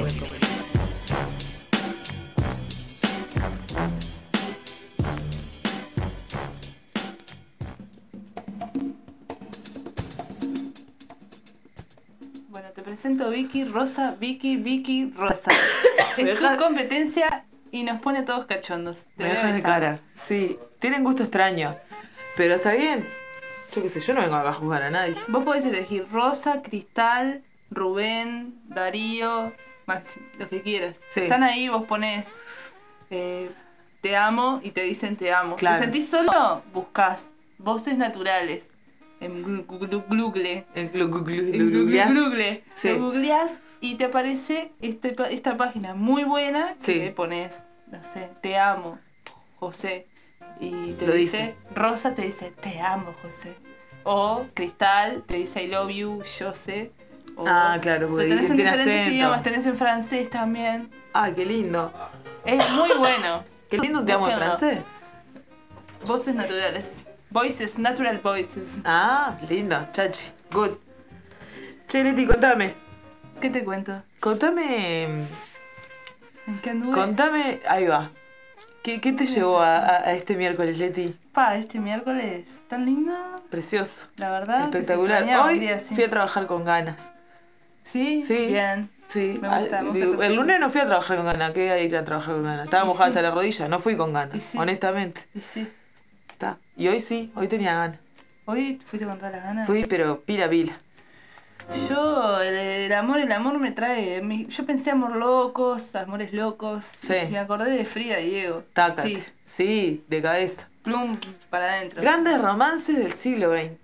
Bueno, te presento Vicky, Rosa, Vicky, Vicky, Rosa. Es Deja- tu competencia y nos pone a todos cachondos. Te Me voy a dejas de besar. cara. Sí, tienen gusto extraño. Pero está bien. Yo qué sé, yo no vengo acá a juzgar a nadie. Vos podés elegir Rosa, Cristal, Rubén, Darío, Maxi, lo que quieras. Sí. Están ahí, vos ponés eh, te amo y te dicen te amo. Claro. ¿Te sentís solo? Buscás voces naturales en Glu- Glu- Google. En glu- glu- glu- En glu- Google, glu- Google. Sí. Lo googleás y te aparece este, pa- esta página muy buena que Sí. pones, no sé, te amo, José. Y te Lo dice, dice. Rosa te dice, te amo, José. O Cristal te dice, I love you, yo sé. O, Ah, claro, porque lo tenés en tiene diferentes acento. idiomas, tenés en francés también. Ay, qué lindo. Es muy bueno. Qué lindo un te amo en Búsquenlo. francés. Voces naturales. Voices, natural voices. Ah, lindo, chachi. Good. Che, Leti, contame. ¿Qué te cuento? Contame. ¿En qué anduve? Contame. Ahí va. ¿Qué, qué te llevó a, a- a este miércoles, Leti? Pa, este miércoles tan lindo. Precioso. La verdad. que se Espectacular. extrañaba un Hoy día así. fui a trabajar con ganas. ¿Sí? Sí. Bien. Sí. Me gusta, Ah, me gusta digo, tu el actitud. lunes no fui a trabajar con ganas. ¿Qué iba a ir a trabajar con ganas? Estaba Y mojada sí. hasta la rodilla. No fui con ganas. Y sí. Honestamente. Y sí. Está. Y hoy sí. Hoy tenía ganas. Hoy fuiste con todas las ganas. Fui, pero pila, pila. Yo, el, el amor, el amor me trae. mi- yo pensé amor locos, amores locos. Sí. Y me acordé de Frida y Diego. Tácate. Sí. Sí, de cabeza. Plum para adentro. Grandes romances del siglo veinte.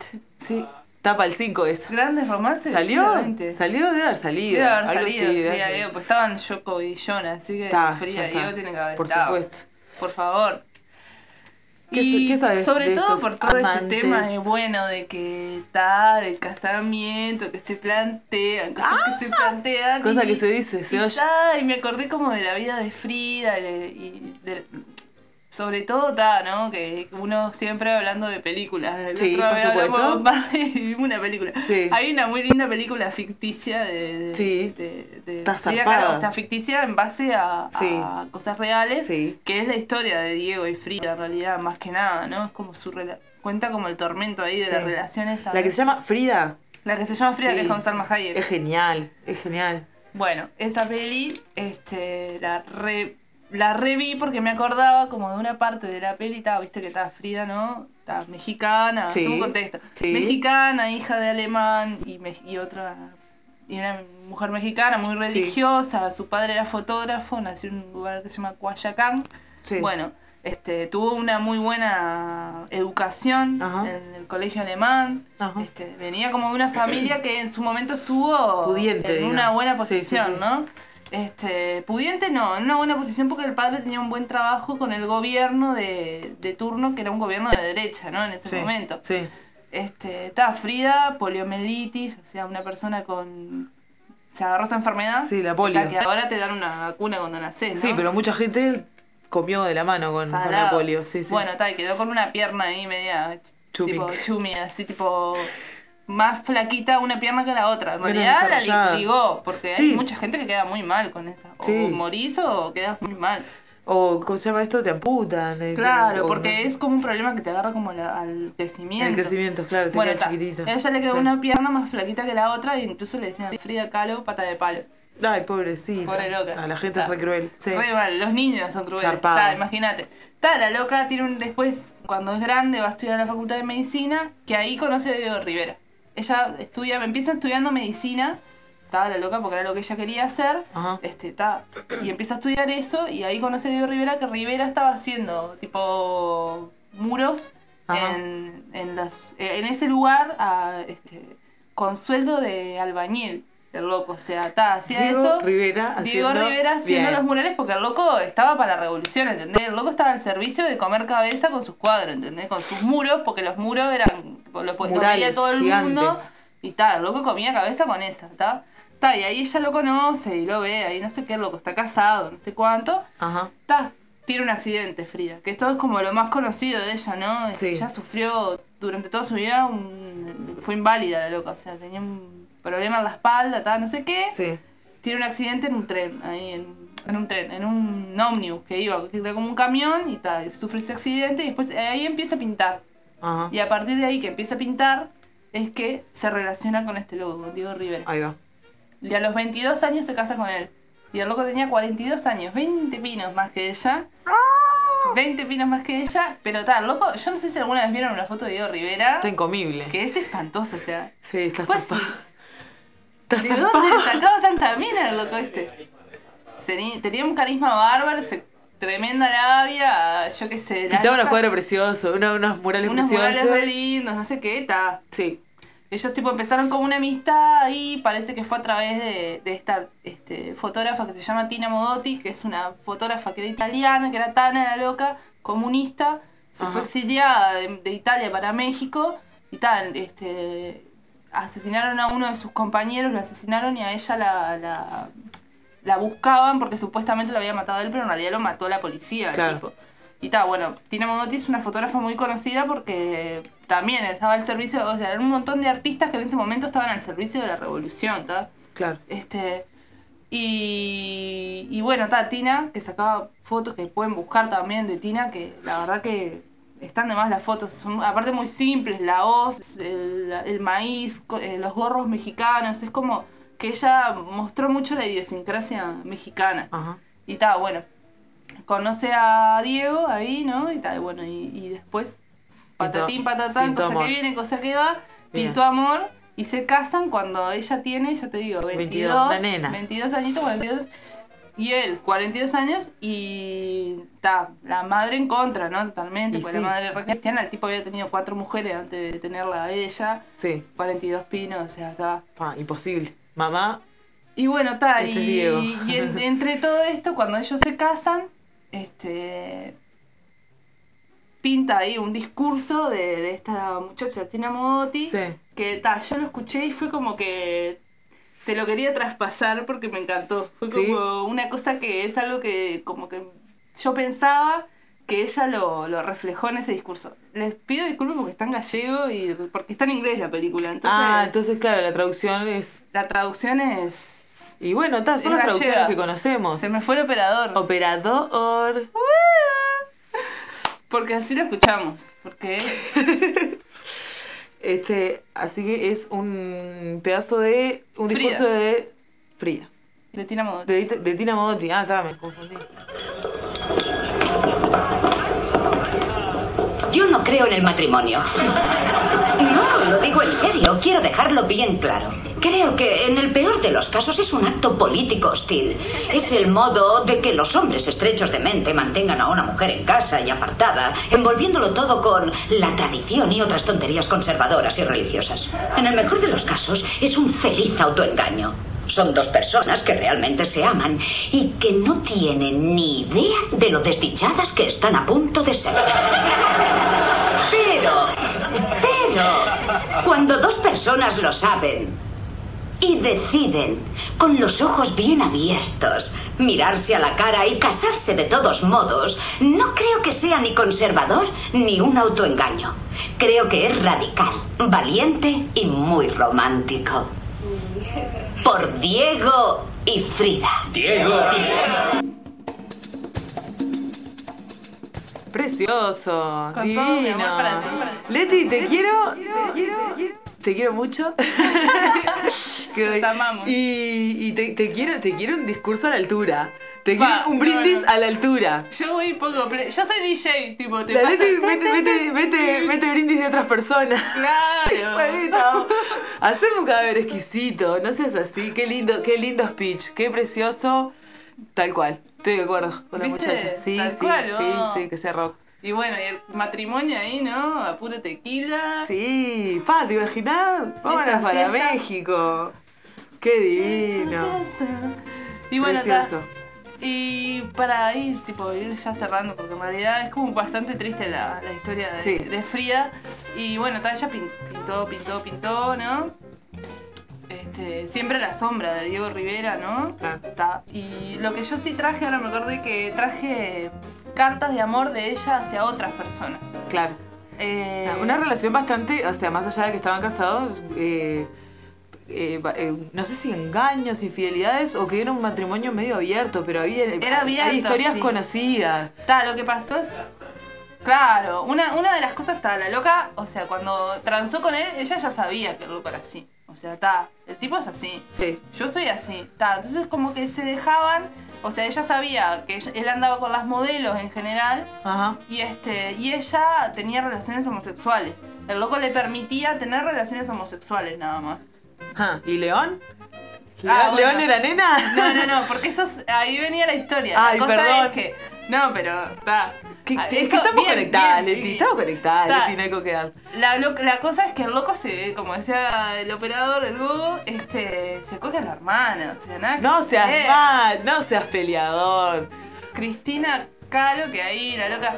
Sí. Tapa el cinco esa. Grandes romances del ¿Salió? siglo veinte. ¿Salió? Debe haber salido. Debe haber algo salido, así, debe Frida haber- Diego, pues estaban Yoko y Jonah, así que Está, Frida ya está. Diego tiene que haber Por estado. supuesto. Por favor. ¿Qué Y sa- qué sabes sobre de todo estos por todo amantes? este tema de, bueno, de que está, del casamiento, que se plantean, cosas que se plantean. Cosa y- que se dice, se y, oye. ta, y me acordé como de la vida de Frida y, de- y de- sobre todo, está, ¿no? Que uno siempre hablando de películas. El Sí, otro por vez hablamos supuesto. más de una película. Sí. Hay una muy linda película ficticia de, de, Sí. de, de Está Frida zarpada. Kahlo, o sea, ficticia en base a, Sí. a cosas reales, Sí. que es la historia de Diego y Frida en realidad, más que nada, ¿no? Es como su rela- cuenta como el tormento ahí de Sí. las relaciones. La ¿sabes? que se llama Frida. La que se llama Frida, Sí. que es con Salma Hayek. Es genial, es genial. Bueno, esa peli, este, la re, la reví porque me acordaba como de una parte de la peli, estaba, viste que estaba Frida, ¿no? Estaba mexicana, Sí, según contexto. sí. Mexicana, hija de alemán y, me- y otra, y una mujer mexicana muy religiosa, su padre era fotógrafo, nació en un lugar que se llama Coayacán. Sí. Bueno, este, tuvo una muy buena educación Ajá. en el colegio alemán. Ajá. Este, venía como de una familia que en su momento estuvo Pudiente, en digamos. una buena Sí, sí, posición, sí. ¿no? Este, pudiente no, en una buena posición porque el padre tenía un buen trabajo con el gobierno de, de turno, que era un gobierno de derecha, ¿no? En ese Sí, momento. sí. Este, estaba Frida, poliomielitis, o sea, una persona con... Se agarró esa enfermedad. Sí, la polio. Que ahora te dan una vacuna cuando nacés, ¿no? Sí, pero mucha gente comió de la mano con, con la Salado. polio. Sí, sí. Bueno, tal, quedó con una pierna ahí media Chumi. tipo chumi, así tipo más flaquita una pierna que la otra. En Menos realidad la desarrollada. li- ligó, porque Sí. hay mucha gente que queda muy mal con esa. O Sí. morís o quedas muy mal. O, ¿cómo se llama esto? Te amputan. eh, Claro, o- porque es como un problema que te agarra como la- al crecimiento. El crecimiento, claro, te Bueno, queda ta, chiquitito. a ella le quedó Claro. una pierna más flaquita que la otra e incluso le decían Frida Kahlo, pata de palo. Ay, pobrecita. Pobre loca. Ah, la gente Ta. es re cruel. Sí. Re mal, los niños son crueles. Zarpado. Ta, imagínate. Ta, la loca tiene un después, cuando es grande, va a estudiar a la facultad de medicina, que ahí conoce a Diego Rivera. Ella estudia, empieza estudiando medicina, estaba la loca porque era lo que ella quería hacer, Ajá. este, ta, y empieza a estudiar eso, y ahí conoce a Diego Rivera, que Rivera estaba haciendo tipo muros Ajá. en, en, las, en ese lugar a, este, con sueldo de albañil. El loco, o sea, está, hacía Diego eso. Rivera Diego haciendo- Rivera haciendo bien. los murales porque el loco estaba para la revolución, ¿entendés? El loco estaba al servicio de comer cabeza con sus cuadros, ¿entendés? Con sus muros, porque los muros eran, los, los veía Murales todo el mundo. gigantes. Y está, el loco comía cabeza con eso, ¿está? Está, y ahí ella lo conoce y lo ve, ahí no sé qué, el loco está casado, no sé cuánto. Ajá. Está, tiene un accidente, Frida, que esto es como lo más conocido de ella, ¿no? Sí. Ella sufrió durante toda su vida, un, fue inválida la loca, o sea, tenía un problema en la espalda, tal, no sé qué. Sí. Tiene un accidente en un tren, ahí en, en un tren, en un ómnibus que iba, que era como un camión y tal, sufre ese accidente y después ahí empieza a pintar. Ajá. Y a partir de ahí que empieza a pintar es que se relaciona con este loco, con Diego Rivera. Ahí va. Y a los veintidós años se casa con él. Y el loco tenía cuarenta y dos años, veinte pinos más que ella. veinte pinos más que ella, pero tal, loco, yo no sé si alguna vez vieron una foto de Diego Rivera, Está incomible. que es espantoso, o sea. Sí, está Fue zarpado. así. Está ¿De zarpado. dónde sacaba tanta mina el loco este? Seni- Tenía un carisma bárbaro, se- tremenda labia, yo qué sé. la Pintaba unos loca- cuadros preciosos, una- unos murales unos preciosos. murales re lindos, no sé qué, está. Sí. Ellos tipo empezaron como una amistad y parece que fue a través de, de esta este, fotógrafa que se llama Tina Modotti, que es una fotógrafa que era italiana, que era Tana la loca, comunista, se Ajá. fue exiliada de, de Italia para México y tal, este, asesinaron a uno de sus compañeros, lo asesinaron y a ella la, la, la buscaban porque supuestamente lo había matado él, pero en realidad lo mató la policía, el Claro. tipo. Y tal, bueno, Tina Modotti es una fotógrafa muy conocida porque también estaba al servicio, o sea, eran un montón de artistas que en ese momento estaban al servicio de la revolución, ¿tá? Claro. Este, y, y bueno, está Tina, que sacaba fotos que pueden buscar también de Tina, que la verdad que están de más las fotos, son aparte muy simples, la hoz, el, el maíz, co- eh, los gorros mexicanos, es como que ella mostró mucho la idiosincrasia mexicana. Ajá. Y tal, bueno, conoce a Diego ahí, ¿no? Y tal, bueno, y, y después, patatín, patatán, pintó cosa amor. que viene, cosa que va, Bien. pintó amor, y se casan cuando ella tiene, ya te digo, veintidós, veintidós, la nena. veintidós añitos, veintidós, Y él, cuarenta y dos años, y ta, la madre en contra, ¿no? Totalmente, Y porque sí. la madre era cristiana, el tipo había tenido cuatro mujeres antes de tenerla a ella, Sí. cuarenta y dos pinos, o sea, está. Ah, imposible. Mamá, Y bueno, ta, Este es y, Diego. y en- entre todo esto, cuando ellos se casan, este pinta ahí un discurso de, de esta muchacha Tina Modotti, sí. que ta, yo lo escuché y fue como que te lo quería traspasar porque me encantó. Fue ¿Sí? como una cosa que es algo que como que yo pensaba que ella lo, lo reflejó en ese discurso. Les pido disculpas porque está en gallego y porque está en inglés la película. Entonces, ah, entonces claro, la traducción es... la traducción es... Y bueno, está, son Es las traducciones gallega. que conocemos. Se me fue el operador. Operador. Porque así lo escuchamos. Porque es... Este, así que es un pedazo de... Un Frida. discurso de... Frida. de Tina Modotti. De, de Tina Modotti. Ah, está, me confundí. Yo no creo en el matrimonio. No, lo digo en serio, quiero dejarlo bien claro. Creo que en el peor de los casos es un acto político hostil. Es el modo de que los hombres estrechos de mente mantengan a una mujer en casa y apartada, envolviéndolo todo con la tradición y otras tonterías conservadoras y religiosas. En el mejor de los casos es un feliz autoengaño. Son dos personas que realmente se aman y que no tienen ni idea de lo desdichadas que están a punto de ser. Pero, pero, cuando dos personas lo saben y deciden, con los ojos bien abiertos, mirarse a la cara y casarse de todos modos, no creo que sea ni conservador ni un autoengaño. Creo que es radical, valiente y muy romántico. Por Diego y Frida. Diego. Precioso, Con divino. todo mi amor para ti, para ti. Leti, te quiero, te quiero mucho. Que Nos hoy- amamos. Y, y te, te quiero, te quiero un discurso a la altura. Te Va, quiero un brindis no, no. a la altura. Yo voy poco... ple- Yo soy D J, tipo, te La paso- Leti mete, mete, mete, mete brindis de otras personas. Claro. Bueno, hacemos un cadáver exquisito, no seas así. Qué lindo, qué lindo speech, qué precioso. Tal cual, estoy de acuerdo con la ¿Viste? muchacha. Sí, Tal sí, cual, sí, vos. sí, que sea rock. Y bueno, y el matrimonio ahí, ¿no? A puro tequila. Sí, pa, ¿te imaginás? Vámonos Fiesta, para fiesta. México. Qué divino. Y bueno, Precioso. ta- y para ir, tipo, ir ya cerrando, porque en realidad es como bastante triste la, la historia de, Sí. de Frida. Y bueno, ta, ella pin- pintó, pintó, pintó, ¿no? Este, siempre a la sombra de Diego Rivera, ¿no? Ah. Ta, y lo que yo sí traje, ahora me acordé que traje cartas de amor de ella hacia otras personas. Claro. Eh, Una relación bastante, o sea, más allá de que estaban casados, eh, eh, ba- eh, no sé si engaños, infidelidades o que era un matrimonio medio abierto, pero había Era abierto, hay historias sí. conocidas. Ta, lo que pasó es. Claro, una, una de las cosas está, la loca, o sea, cuando transó con él, ella ya sabía que el loco era así. O sea, está, el tipo es así. Sí. Yo soy así. Ta, entonces como que se dejaban, o sea, ella sabía que ella- él andaba con las modelos en general Ajá. y este y ella tenía relaciones homosexuales. El loco le permitía tener relaciones homosexuales nada más. Ajá. ¿Y León? Ah, ¿León, ¿León bueno. era nena? No, no, no, porque eso es- ahí venía la historia. Ay, la cosa perdón. es que. No, pero está. Que, Ah, que- es eso- que estamos bien, conectadas, bien, Leti, bien. estamos conectadas, Ta. Leti, no hay que quedar. La, lo- la cosa es que el loco se, como decía el operador, el Gogo, este, se coge a la hermana. O sea, nada que No seas ver. mal, no seas peleador. Cristina Caro, que ahí la loca.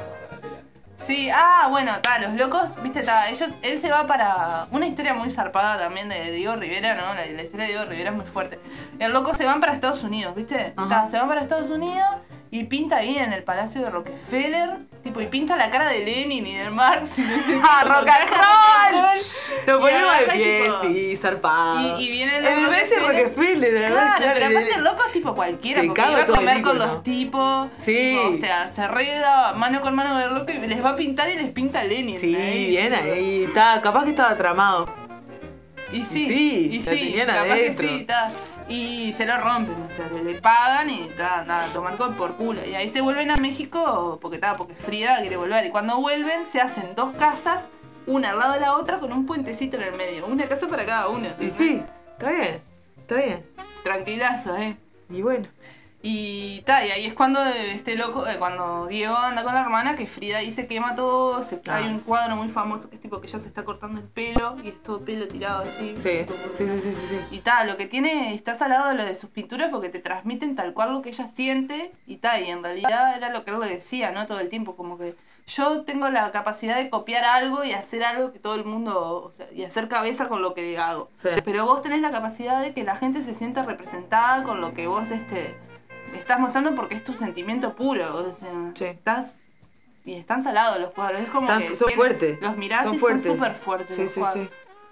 Sí, ah, bueno, ta, los locos, viste, ta, ellos, él se va para una historia muy zarpada también de Diego Rivera, ¿no? La, la historia de Diego Rivera es muy fuerte. El loco se van para Estados Unidos, ¿viste? Ajá. Ta, se van para Estados Unidos y pinta ahí en el Palacio de Rockefeller, tipo, y pinta la cara de Lenin y de Marx y no sé qué, ¡Ah, como rock que and deja rock and roll! roll. Nos Y ponemos de agarra y pie, tipo- sí, zarpado. Y, y viene el En el Messi Rockefeller, además, Claro, claro, pero aparte el- el loco es tipo cualquiera, Te porque cago iba a todo el comer con icono. los tipos. Sí. tipo, o sea, se arregla mano con mano con el loco y les va a pintar y les pinta Lenin. Sí, ahí, bien tipo. ahí. Está, capaz que estaba tramado. Y sí, Sí, y la sí, tenían capaz adentro. que sí, ta. Y se lo rompen, o sea, le, le pagan y ta, nada, toman con por culo. Y ahí se vuelven a México porque ta, porque Frida quiere volver. Y cuando vuelven se hacen dos casas, una al lado de la otra con un puentecito en el medio. Una casa para cada una. Y sí, está bien, está bien. Tranquilazo, eh. Y bueno. Y ta, y ahí es cuando este loco, eh, cuando Diego anda con la hermana, que Frida ahí se quema todo, se, Ah. hay un cuadro muy famoso que es tipo que ella se está cortando el pelo y es todo pelo tirado así. Sí, sí, sí, sí, sí, sí. Y tal, lo que tiene, está salado lo de sus pinturas porque te transmiten tal cual lo que ella siente y tal, y en realidad era lo que él le decía, ¿no? Todo el tiempo, como que yo tengo la capacidad de copiar algo y hacer algo que todo el mundo, o sea, y hacer cabeza con lo que hago. Sí. Pero vos tenés la capacidad de que la gente se sienta representada con lo que vos este, estás mostrando porque es tu sentimiento puro, o sea, Sí. estás... Y están salados los cuadros, es como Están- que... son tienen- fuertes. Los mirás Son y fuertes. son súper fuertes Sí, los sí, cuadros. sí.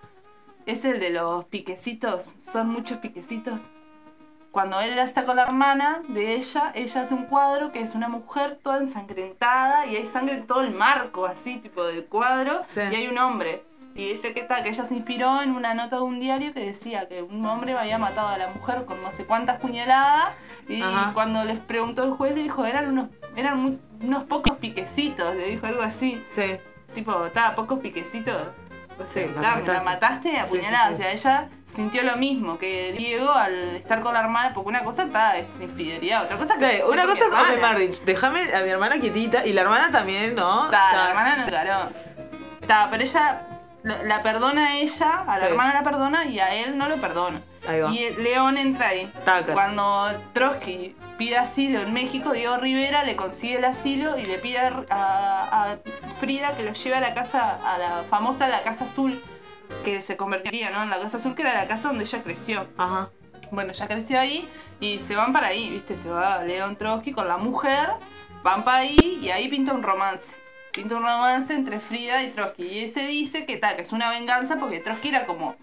Es el de los piquecitos, son muchos piquecitos. Cuando él está con la hermana de ella, ella hace un cuadro que es una mujer toda ensangrentada y hay sangre en todo el marco, así, tipo del cuadro, Sí. y hay un hombre. Y dice que tal, que ella se inspiró en una nota de un diario que decía que un hombre había matado a la mujer con no sé cuántas puñaladas, y Ajá. cuando les preguntó el juez le dijo, eran unos, eran muy- unos pocos piquecitos, le dijo algo así. Sí. Tipo, estaba pocos piquecitos. O sea, Sí, la ta, me la mataste. mataste a Sí, sí, puñaladas. sí. O sea, ella sintió lo mismo que Diego al estar con la hermana, porque una cosa está es infidelidad, otra cosa que Sí, una con mi cosa es open hermana. marriage. Déjame a mi hermana quietita y la hermana también, ¿no? Ta, Ta- la hermana no, claro. Ta, pero ella la, la perdona a ella, a la Sí. hermana la perdona y a él no lo perdona. Ahí va. Y el León entra ahí. Taca. Cuando Trotsky pide asilo en México, Diego Rivera le consigue el asilo y le pide a, a- a Frida que lo lleve a la casa, a la famosa la Casa Azul, que se convertiría, ¿no? En la Casa Azul, que era la casa donde ella creció. Ajá. Bueno, ella creció ahí y se van para ahí, ¿viste? Se va León Trotsky con la mujer, van para ahí y ahí pinta un romance. Pinta un romance entre Frida y Trotsky. Y ese dice que tal, que es una venganza porque Trotsky era como...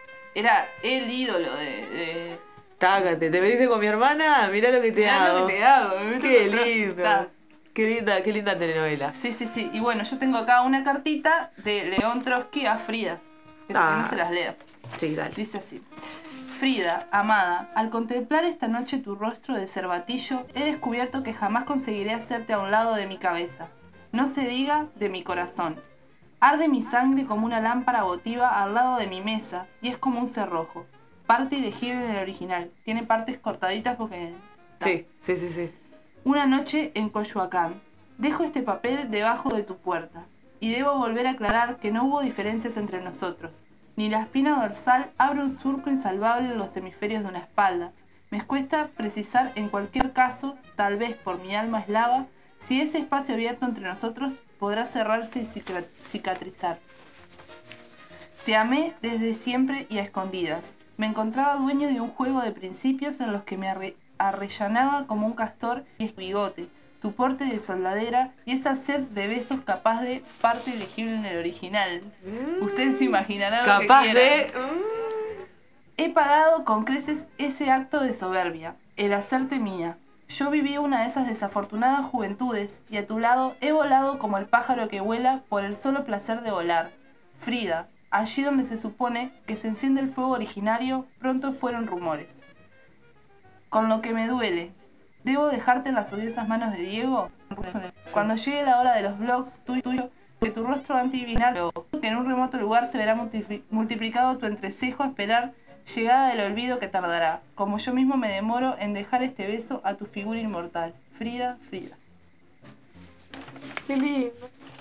Era el ídolo de... de Tácate, te metiste con mi hermana, mirá lo que te mirá hago. lo que te hago. me meto Qué con Trotsky. lindo. Ta. Qué linda, qué linda telenovela. Sí, sí, sí. Y bueno, yo tengo acá una cartita de León Trotsky a Frida. Que Ah. no se las lea. Sí, dale. Dice así. Frida, amada, al contemplar esta noche tu rostro de cervatillo, he descubierto que jamás conseguiré hacerte a un lado de mi cabeza. No se diga de mi corazón. Arde mi sangre como una lámpara votiva al lado de mi mesa y es como un cerrojo. Parte ilegible en el original. Tiene partes cortaditas porque... Sí, sí, sí, sí. Una noche en Coyoacán. Dejo este papel debajo de tu puerta. Y debo volver a aclarar que no hubo diferencias entre nosotros. Ni la espina dorsal abre un surco insalvable en los hemisferios de una espalda. Me cuesta precisar en cualquier caso, tal vez por mi alma eslava, si ese espacio abierto entre nosotros podrá cerrarse y cica- cicatrizar. Te amé desde siempre y a escondidas. Me encontraba dueño de un juego de principios en los que me arre- arrellanaba como un castor y es bigote, tu porte de soldadera y esa sed de besos capaz de parte elegible en el original. Ustedes se imaginarán lo que Capaz quieran. de. He pagado con creces ese acto de soberbia, el hacerte mía. Yo viví una de esas desafortunadas juventudes y a tu lado he volado como el pájaro que vuela por el solo placer de volar. Frida, allí donde se supone que se enciende el fuego originario, pronto fueron rumores. Con lo que me duele, ¿debo dejarte en las odiosas manos de Diego? Cuando llegue la hora de los vlogs tuyo, tuyo que tu rostro antivinal, que en un remoto lugar se verá multipli- multiplicado tu entrecejo a esperar llegada del olvido que tardará, como yo mismo me demoro en dejar este beso a tu figura inmortal. Frida, Frida. Qué lindo.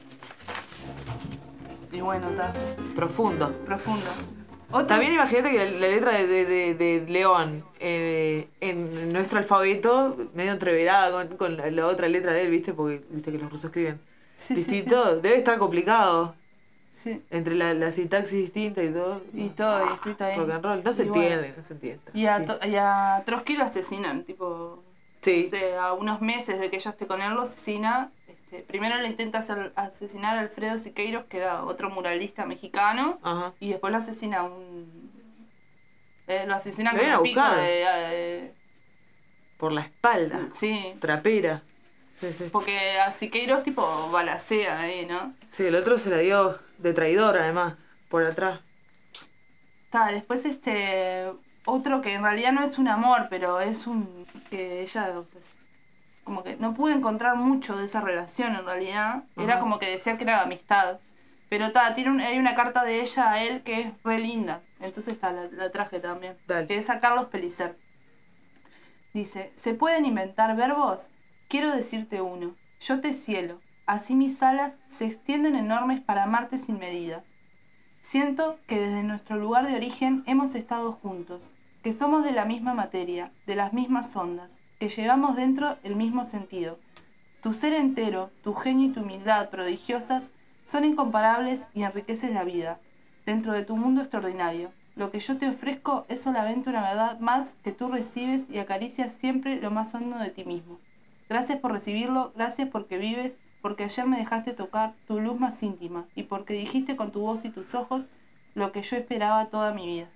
Y bueno, está Profundo. profundo. Otro- También imagínate que la, la letra de, de, de, de León eh, en nuestro alfabeto, medio entreverada con, con la, la otra letra de él, ¿viste? Porque viste que los rusos escriben Sí, sí, distinto. Debe estar complicado. Sí. Entre la, la sintaxis distinta y todo. Y todo, y escrito ahí. Rock and roll. No se Y bueno. entiende, no se entiende. Y a, Sí. to- y a Trotsky lo asesinan, tipo... Sí. no sé, a unos meses de que ella esté con él lo asesina. Este, primero le intenta hacer- asesinar a Alfredo Siqueiros, que era otro muralista mexicano. Ajá. Y después lo asesina a un... eh, lo asesinan Lo con vienen a un pico buscar. de... de- Por la espalda. sí, Trapera. Sí, sí. porque a Siqueiros tipo balacea ahí, ¿no? Sí, el otro se la dio de traidor además, por atrás. Está, después este... Otro que en realidad no es un amor, pero es un... que ella... o sea, como que no pude encontrar mucho de esa relación en realidad. Era Ajá. como que decía que era amistad. Pero ta, tiene un- hay una carta de ella a él que es re linda. Entonces está, la, la traje también. Dale. Que es a Carlos Pellicer. Dice, ¿se pueden inventar verbos? Quiero decirte uno. Yo te cielo. Así mis alas se extienden enormes para amarte sin medida. Siento que desde nuestro lugar de origen hemos estado juntos, que somos de la misma materia, de las mismas ondas, que llevamos dentro el mismo sentido. Tu ser entero, tu genio y tu humildad prodigiosas son incomparables y enriqueces la vida. Dentro de tu mundo extraordinario, lo que yo te ofrezco es solamente una verdad más que tú recibes y acaricias siempre lo más hondo de ti mismo. Gracias por recibirlo, gracias porque vives, porque ayer me dejaste tocar tu luz más íntima y porque dijiste con tu voz y tus ojos lo que yo esperaba toda mi vida.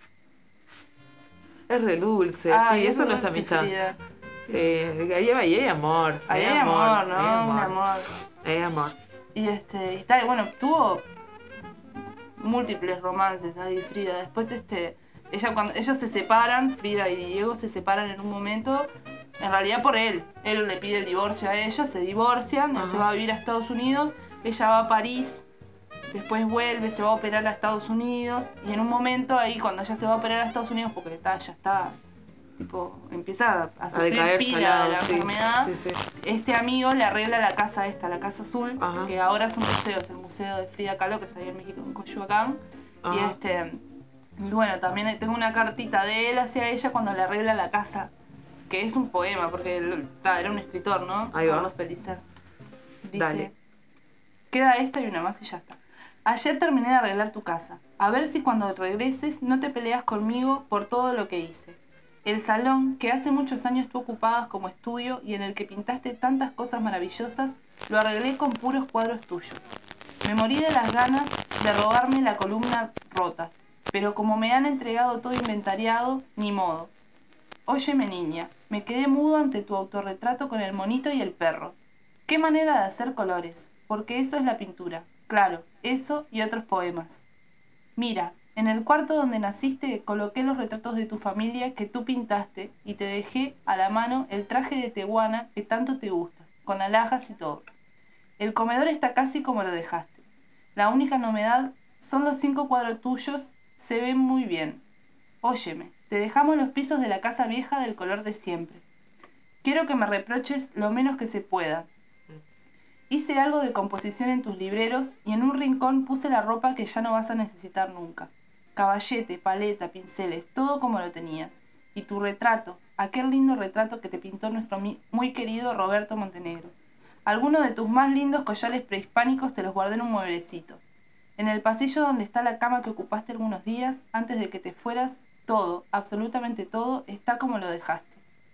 Es re dulce, Ah, sí, es eso no es dulce, amistad. Frida. Sí, ahí, ahí hay amor. Ahí hay amor, ¿no? hay Un amor. Hay amor. Y este, y tal, bueno, tuvo múltiples romances ahí, Frida. Después este, ella cuando ellos se separan, Frida y Diego se separan en un momento, en realidad por él. Él le pide el divorcio a ella, se divorcian, él Ajá. se va a vivir a Estados Unidos, ella va a París, después vuelve, se va a operar a Estados Unidos, y en un momento ahí cuando ella se va a operar a Estados Unidos, porque está, ya está, tipo, empieza a, a sufrir decaer pila salado, de la sí, enfermedad, sí, sí. este amigo le arregla la casa esta, la Casa Azul, Ajá. que ahora es un museo, es el museo de Frida Kahlo, que está ahí en México, en Coyoacán, y Ajá. este, y bueno, también tengo una cartita de él hacia ella cuando le arregla la casa, que es un poema, porque él, ta, era un escritor, ¿no? Ahí va. Carlos Pellicer. Dice, Dale. queda esta y una más y ya está. Ayer terminé de arreglar tu casa. A ver si cuando regreses no te peleas conmigo por todo lo que hice. El salón, que hace muchos años tú ocupabas como estudio y en el que pintaste tantas cosas maravillosas, lo arreglé con puros cuadros tuyos. Me morí de las ganas de robarme la columna rota, pero como me han entregado todo inventariado, ni modo. Óyeme, niña, me quedé mudo ante tu autorretrato con el monito y el perro. Qué manera de hacer colores, porque eso es la pintura. Claro, eso y otros poemas. Mira, en el cuarto donde naciste coloqué los retratos de tu familia que tú pintaste y te dejé a la mano el traje de tehuana que tanto te gusta, con alhajas y todo. El comedor está casi como lo dejaste. La única novedad son los cinco cuadros tuyos, se ven muy bien. Óyeme, te dejamos los pisos de la casa vieja del color de siempre. Quiero que me reproches lo menos que se pueda. Hice algo de composición en tus libreros y en un rincón puse la ropa que ya no vas a necesitar nunca. Caballete, paleta, pinceles, todo como lo tenías. Y tu retrato, aquel lindo retrato que te pintó nuestro muy querido Roberto Montenegro. Algunos de tus más lindos collares prehispánicos te los guardé en un mueblecito. En el pasillo donde está la cama que ocupaste algunos días, antes de que te fueras, todo, absolutamente todo, está como lo dejaste.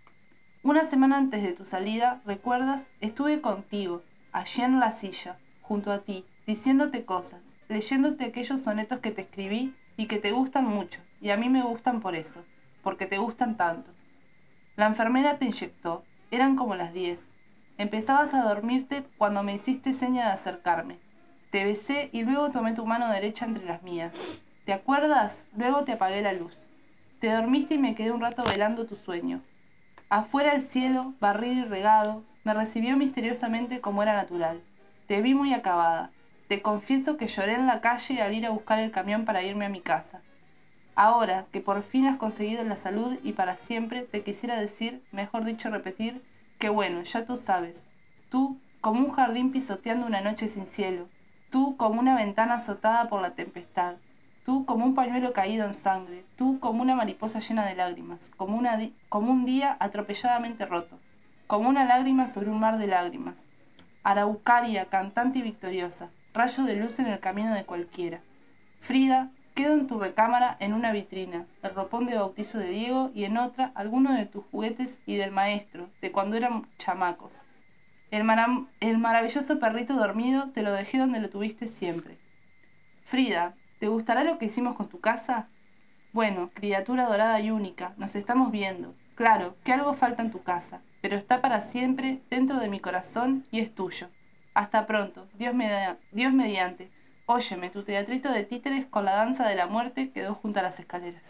Una semana antes de tu salida, ¿recuerdas? Estuve contigo, allí en la silla, junto a ti, diciéndote cosas, leyéndote aquellos sonetos que te escribí y que te gustan mucho, y a mí me gustan por eso, porque te gustan tanto. La enfermera te inyectó, eran como las diez. Empezabas a dormirte cuando me hiciste seña de acercarme. Te besé y luego tomé tu mano derecha entre las mías. ¿Te acuerdas? Luego te apagué la luz. Te dormiste y me quedé un rato velando tu sueño. Afuera el cielo, barrido y regado, me recibió misteriosamente como era natural. Te vi muy acabada. Te confieso que lloré en la calle al ir a buscar el camión para irme a mi casa. Ahora que por fin has conseguido la salud y para siempre, te quisiera decir, mejor dicho repetir, que bueno, ya tú sabes. Tú, como un jardín pisoteando una noche sin cielo. Tú, como una ventana azotada por la tempestad. Tú, como un pañuelo caído en sangre. Tú, como una mariposa llena de lágrimas. Como, una di- como un día atropelladamente roto. Como una lágrima sobre un mar de lágrimas. Araucaria, cantante y victoriosa. Rayo de luz en el camino de cualquiera. Frida, quedo en tu recámara en una vitrina, el ropón de bautizo de Diego y en otra algunos de tus juguetes y del maestro, de cuando eran chamacos. El, mara- el maravilloso perrito dormido te lo dejé donde lo tuviste siempre. Frida, ¿te gustará lo que hicimos con tu casa? Bueno, criatura dorada y única, nos estamos viendo. Claro, que algo falta en tu casa, pero está para siempre dentro de mi corazón y es tuyo. Hasta pronto, Dios, media- Dios mediante. Óyeme, tu teatrito de títeres con la danza de la muerte quedó junto a las escaleras.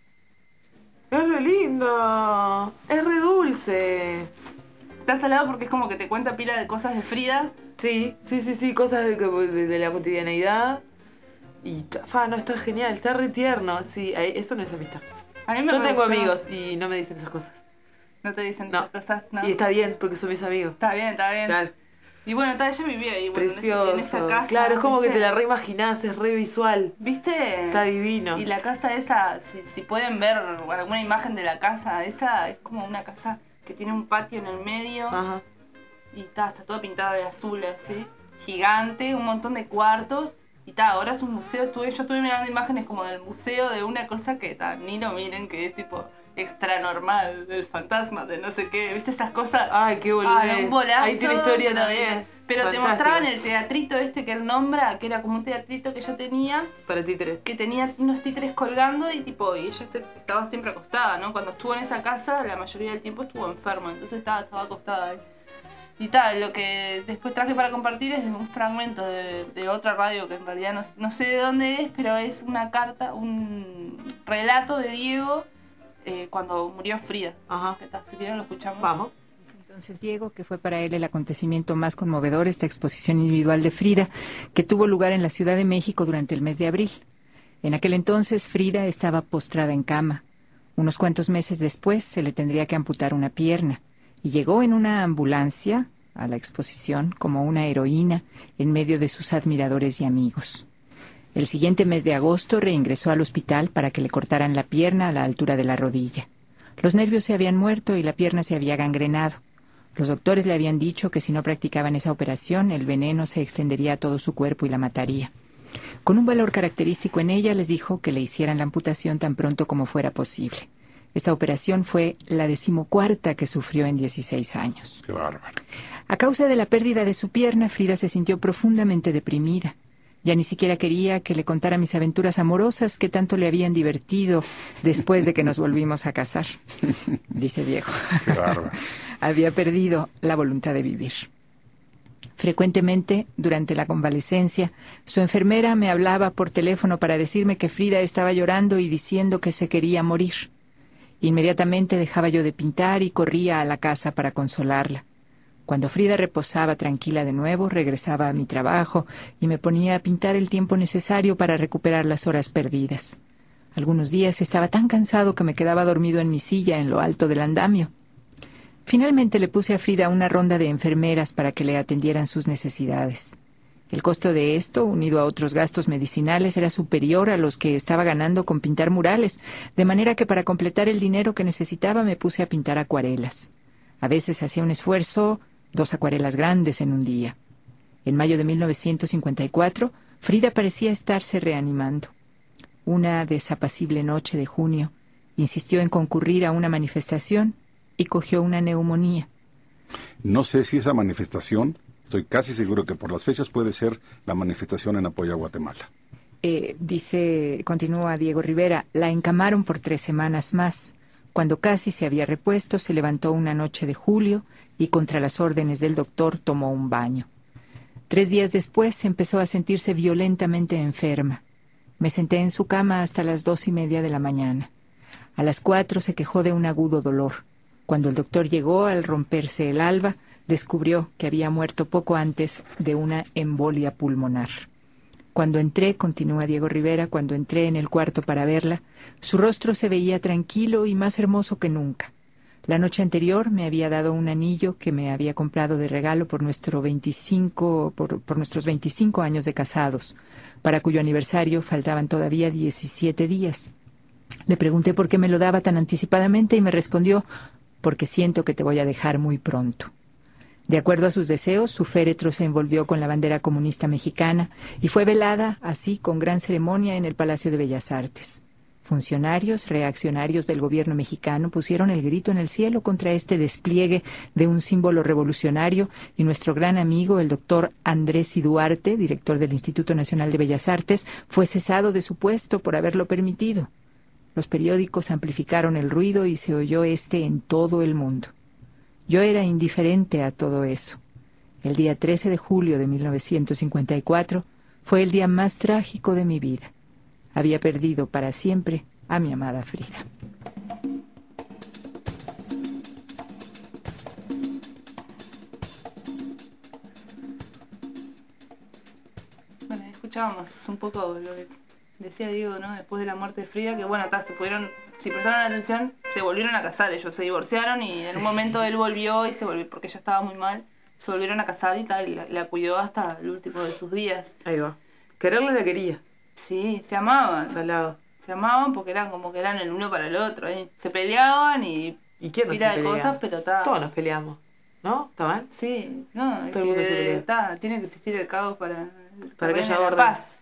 Es re lindo. Es re dulce. Está salado porque es como que te cuenta pila de cosas de Frida. Sí, sí, sí, sí, cosas de, de, de la cotidianeidad. Y, ta- fa, no, está genial, está re tierno. Sí, ahí- eso no es amistad. A mí me Yo re tengo gustó. amigos y no me dicen esas cosas. No te dicen No. esas cosas, ¿no? Y está bien, porque son mis amigos. Está bien, está bien. Claro. Y bueno, está, ella vivía ahí, bueno, en ese- Precioso. en esa casa. Claro, es como que ¿viste? te la reimaginás, es re visual. ¿Viste? Está divino. Y la casa esa, si, si pueden ver alguna imagen de la casa, esa es como una casa que tiene un patio en el medio. Ajá. Y está, está toda pintada de azul, así. Gigante, un montón de cuartos. Y está, ahora es un museo. Estuve, yo estuve mirando imágenes como del museo de una cosa que ta, ni lo miren, que es tipo extra normal, del fantasma, de no sé qué. ¿Viste esas cosas? Ay, qué boludez. Ay, un bolazo. Ahí tiene historia pero, también. Pero te Fantástico. mostraban el teatrito este que él nombra, que era como un teatrito que ella tenía. Para títeres. Que tenía unos títeres colgando y tipo, y ella se- estaba siempre acostada, ¿no? Cuando estuvo en esa casa, la mayoría del tiempo estuvo enferma, entonces estaba, estaba acostada ahí. Y tal, lo que después traje para compartir es un fragmento de, de otra radio que en realidad no, no sé de dónde es, pero es una carta, un relato de Diego eh, cuando murió Frida. Ajá. ¿Qué tal? Si quieren lo escuchamos. Vamos. Entonces Diego, que fue para él el acontecimiento más conmovedor, esta exposición individual de Frida, que tuvo lugar en la Ciudad de México durante el mes de abril. En aquel entonces Frida estaba postrada en cama. Unos cuantos meses después se le tendría que amputar una pierna y llegó en una ambulancia a la exposición como una heroína en medio de sus admiradores y amigos. El siguiente mes de agosto reingresó al hospital para que le cortaran la pierna a la altura de la rodilla. Los nervios se habían muerto y la pierna se había gangrenado. Los doctores le habían dicho que si no practicaban esa operación, el veneno se extendería a todo su cuerpo y la mataría. Con un valor característico en ella, les dijo que le hicieran la amputación tan pronto como fuera posible. Esta operación fue la decimocuarta que sufrió en dieciséis años. Qué bárbaro. A causa de la pérdida de su pierna, Frida se sintió profundamente deprimida. Ya ni siquiera quería que le contara mis aventuras amorosas que tanto le habían divertido después de que nos volvimos a casar, dice Diego. Qué bárbaro. Había perdido la voluntad de vivir. Frecuentemente, durante la convalecencia, su enfermera me hablaba por teléfono para decirme que Frida estaba llorando y diciendo que se quería morir. Inmediatamente dejaba yo de pintar y corría a la casa para consolarla. Cuando Frida reposaba tranquila de nuevo, regresaba a mi trabajo y me ponía a pintar el tiempo necesario para recuperar las horas perdidas. Algunos días estaba tan cansado que me quedaba dormido en mi silla en lo alto del andamio. Finalmente le puse a Frida una ronda de enfermeras para que le atendieran sus necesidades. El costo de esto, unido a otros gastos medicinales, era superior a los que estaba ganando con pintar murales, de manera que para completar el dinero que necesitaba me puse a pintar acuarelas. A veces hacía un esfuerzo, dos acuarelas grandes en un día. En mayo de mil novecientos cincuenta y cuatro, Frida parecía estarse reanimando. Una desapacible noche de junio, insistió en concurrir a una manifestación y cogió una neumonía. No sé si esa manifestación, estoy casi seguro que por las fechas puede ser la manifestación en apoyo a Guatemala. Eh, dice, continúa Diego Rivera, la encamaron por tres semanas más. Cuando casi se había repuesto, se levantó una noche de julio y contra las órdenes del doctor tomó un baño. Tres días después empezó a sentirse violentamente enferma. Me senté en su cama hasta las dos y media de la mañana. A las cuatro se quejó de un agudo dolor. Cuando el doctor llegó, al romperse el alba, descubrió que había muerto poco antes de una embolia pulmonar. Cuando entré, continúa Diego Rivera, cuando entré en el cuarto para verla, su rostro se veía tranquilo y más hermoso que nunca. La noche anterior me había dado un anillo que me había comprado de regalo por, nuestro veinticinco, por, por nuestros veinticinco años de casados, para cuyo aniversario faltaban todavía diecisiete días. Le pregunté por qué me lo daba tan anticipadamente y me respondió, porque siento que te voy a dejar muy pronto. De acuerdo a sus deseos, su féretro se envolvió con la bandera comunista mexicana y fue velada, así, con gran ceremonia en el Palacio de Bellas Artes. Funcionarios reaccionarios del gobierno mexicano pusieron el grito en el cielo contra este despliegue de un símbolo revolucionario y nuestro gran amigo, el doctor Andrés I. Duarte, director del Instituto Nacional de Bellas Artes, fue cesado de su puesto por haberlo permitido. Los periódicos amplificaron el ruido y se oyó este en todo el mundo. Yo era indiferente a todo eso. El día trece de julio de mil novecientos cincuenta y cuatro fue el día más trágico de mi vida. Había perdido para siempre a mi amada Frida. Bueno, escuchábamos un poco lo que decía Diego, ¿no? Después de la muerte de Frida, que bueno, ta, se pudieron, si prestaron atención, se volvieron a casar, ellos se divorciaron y en un momento él volvió y se volvió, porque ella estaba muy mal, se volvieron a casar y tal, y la, la cuidó hasta el último de sus días. Ahí va. Quererla la quería. Sí, se amaban. Salado. Se amaban porque eran como que eran el uno para el otro, ¿eh? Se peleaban y... ¿Y quién no pila se de pelea? cosas, pero está... Todos nos peleamos. ¿No? ¿Está mal? Sí, no, es Todo el mundo se que pelea. está, tiene que existir el caos para, Para que reine haya la orden. paz.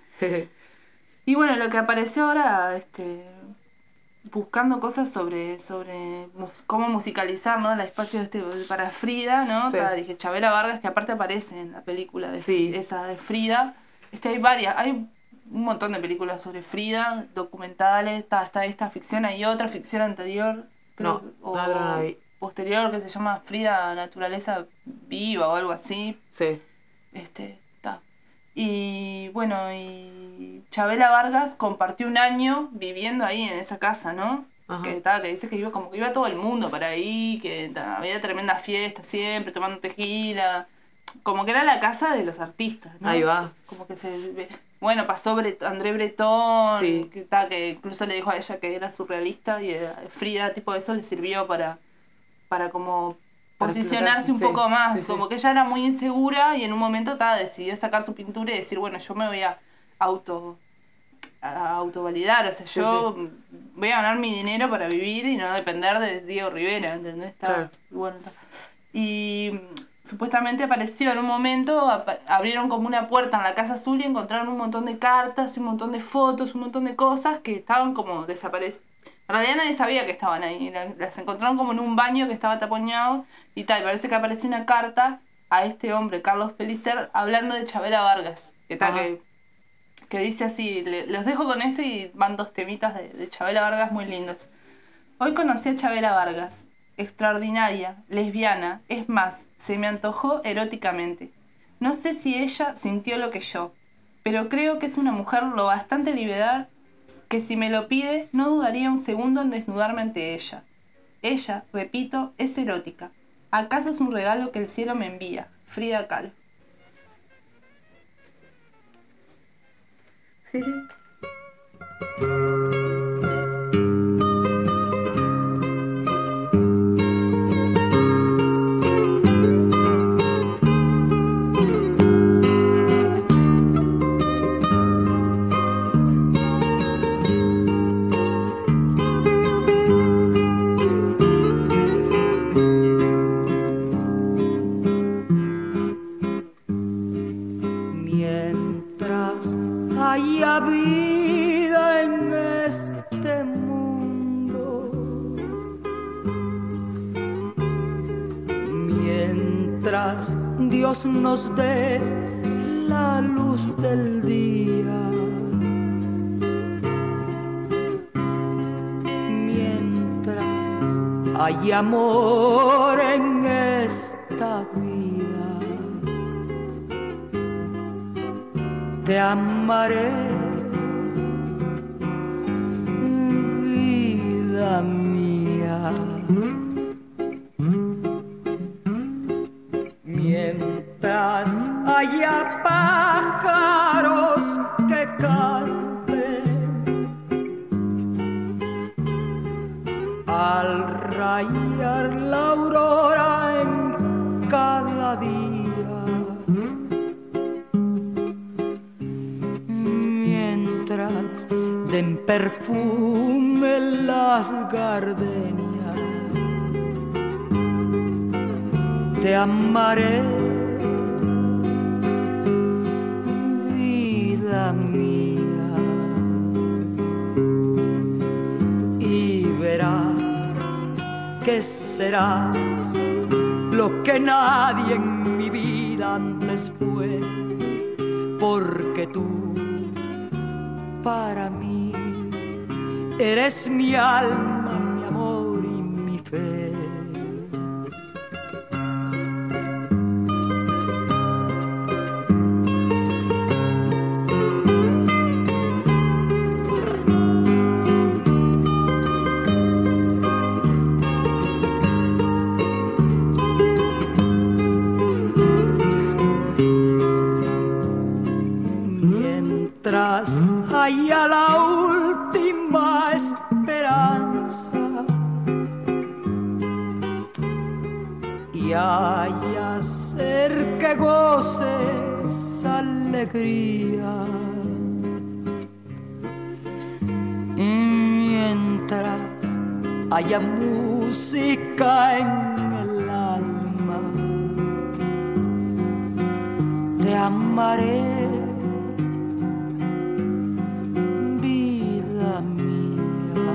Y bueno, lo que apareció ahora, este, buscando cosas sobre, sobre mus- cómo musicalizar, ¿no? El espacio este para Frida, ¿no? Sí. Ta, dije Chabela Vargas, que aparte aparece en la película de Sí. esa de Frida. Este, hay varias, hay un montón de películas sobre Frida, documentales, está, está esta ficción, hay otra ficción anterior, creo, No, que- o no, no, no, no. posterior, que se llama Frida Naturaleza Viva o algo así. Sí. Este, está. Y bueno, y Chabela Vargas compartió un año viviendo ahí en esa casa, ¿no? Ajá. Que, ta, que dice que iba como que iba todo el mundo para ahí, que ta, había tremendas fiestas siempre, tomando tequila. Como que era la casa de los artistas, ¿no? Ahí va. Como que se ve- bueno, pasó Bret- André Breton, Sí. que, ta, que incluso le dijo a ella que era surrealista y eh, Frida, tipo, eso le sirvió para, para como Para posicionarse un explotarse, poco sí, más, sí, sí. como que ella era muy insegura y en un momento ta, decidió sacar su pintura y decir, bueno, yo me voy a auto a autovalidar, o sea, Sí, yo voy a ganar mi dinero para vivir y no depender de Diego Rivera, ¿entendés? Ta, Claro. y bueno, ta. Y mm, supuestamente apareció en un momento, apa- abrieron como una puerta en la Casa Azul y encontraron un montón de cartas, y un montón de fotos, un montón de cosas que estaban como desaparecidas. En realidad nadie sabía que estaban ahí, la- las encontraron como en un baño que estaba taponeado y tal, y parece que apareció una carta a este hombre, Carlos Pellicer, hablando de Chabela Vargas, que tal, Ajá. que, que dice así, le- los dejo con esto y van dos temitas de, de Chabela Vargas muy lindos. Hoy conocí a Chabela Vargas, extraordinaria, lesbiana, es más, se me antojó eróticamente. No sé si ella sintió lo que yo, pero creo que es una mujer lo bastante liberal que si me lo pide no dudaría un segundo en desnudarme ante ella. Ella, repito, es erótica. ¿Acaso es un regalo que el cielo me envía? Frida Kahlo. Mientras haya vida en este mundo, mientras Dios nos dé la luz del día, mientras hay amor en esta vida, te amaré, vida mía. Mientras haya pájaros que canten al rayar la aurora en cada día, mientras den perfume las gardenias, te amaré, vida mía, y verás que serás lo que nadie en mi vida antes fue, porque tú para mí eres mi alma, mi amor y mi fe. Mientras haya la última esperanza y hacer que goces alegría. Y mientras haya música en el alma, te amaré, vida mía.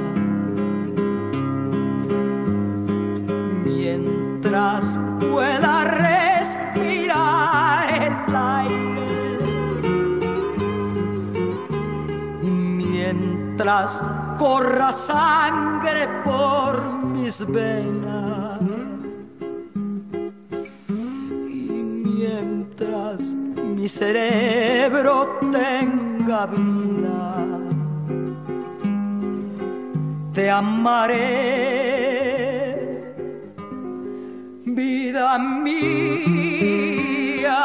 Mientras pueda respirar el aire y mientras corra sangre por mis venas y mientras mi cerebro tenga vida, te amaré, vida mía.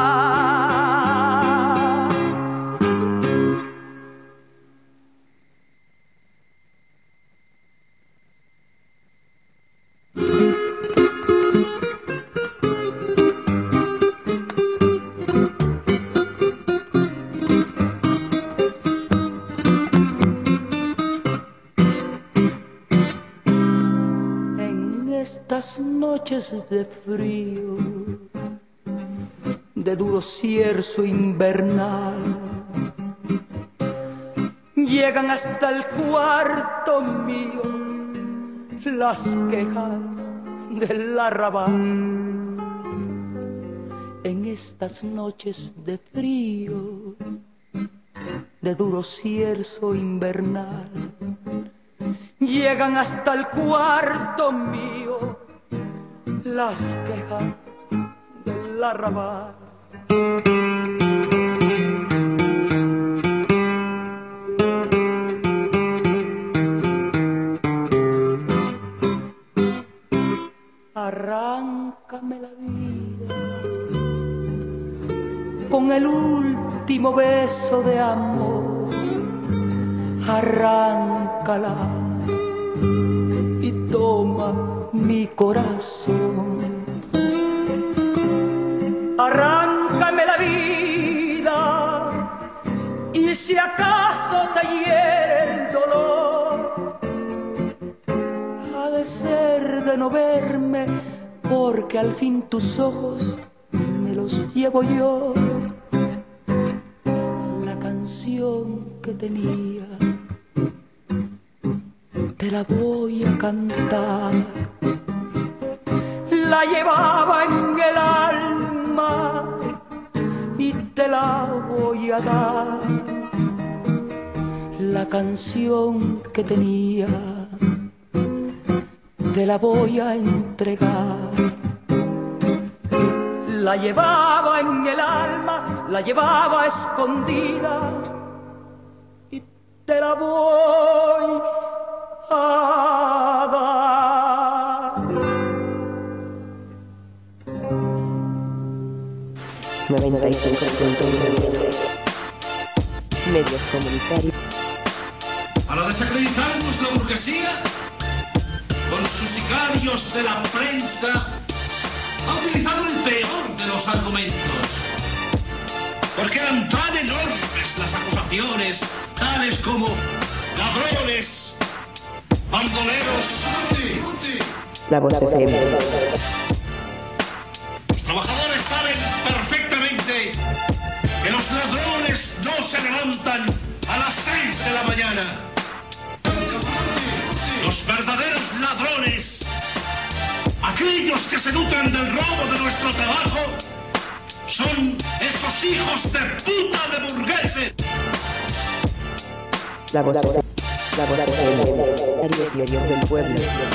Estas noches de frío, de duro cierzo invernal, llegan hasta el cuarto mío las quejas del arrabal. En estas noches de frío, de duro cierzo invernal, llegan hasta el cuarto mío las quejas del arrabal. Arráncame la vida con el último beso de amor, arráncala y toma mi corazón. Arráncame la vida y si acaso te hiere el dolor, ha de ser de no verme, porque al fin tus ojos me los llevo yo. La canción que tenía te la voy a cantar, la llevaba en el alma y te la voy a dar. La canción que tenía te la voy a entregar. La llevaba en el alma, la llevaba escondida y te la voy a dar. noventa y cinco punto uno Medios comunitarios. Para desacreditarnos la burguesía, con sus sicarios de la prensa, ha utilizado el peor de los argumentos. Porque eran tan enormes las acusaciones, tales como ladrones, bandoleros. La Voz F M. Los trabajadores saben perfectamente que los ladrones no se levantan a las seis de la mañana. Los verdaderos ladrones, aquellos que se nutren del robo de nuestro trabajo, son esos hijos de puta de burgueses. La Voz F M. La Voz F M. Diarios Diarios del Pueblo.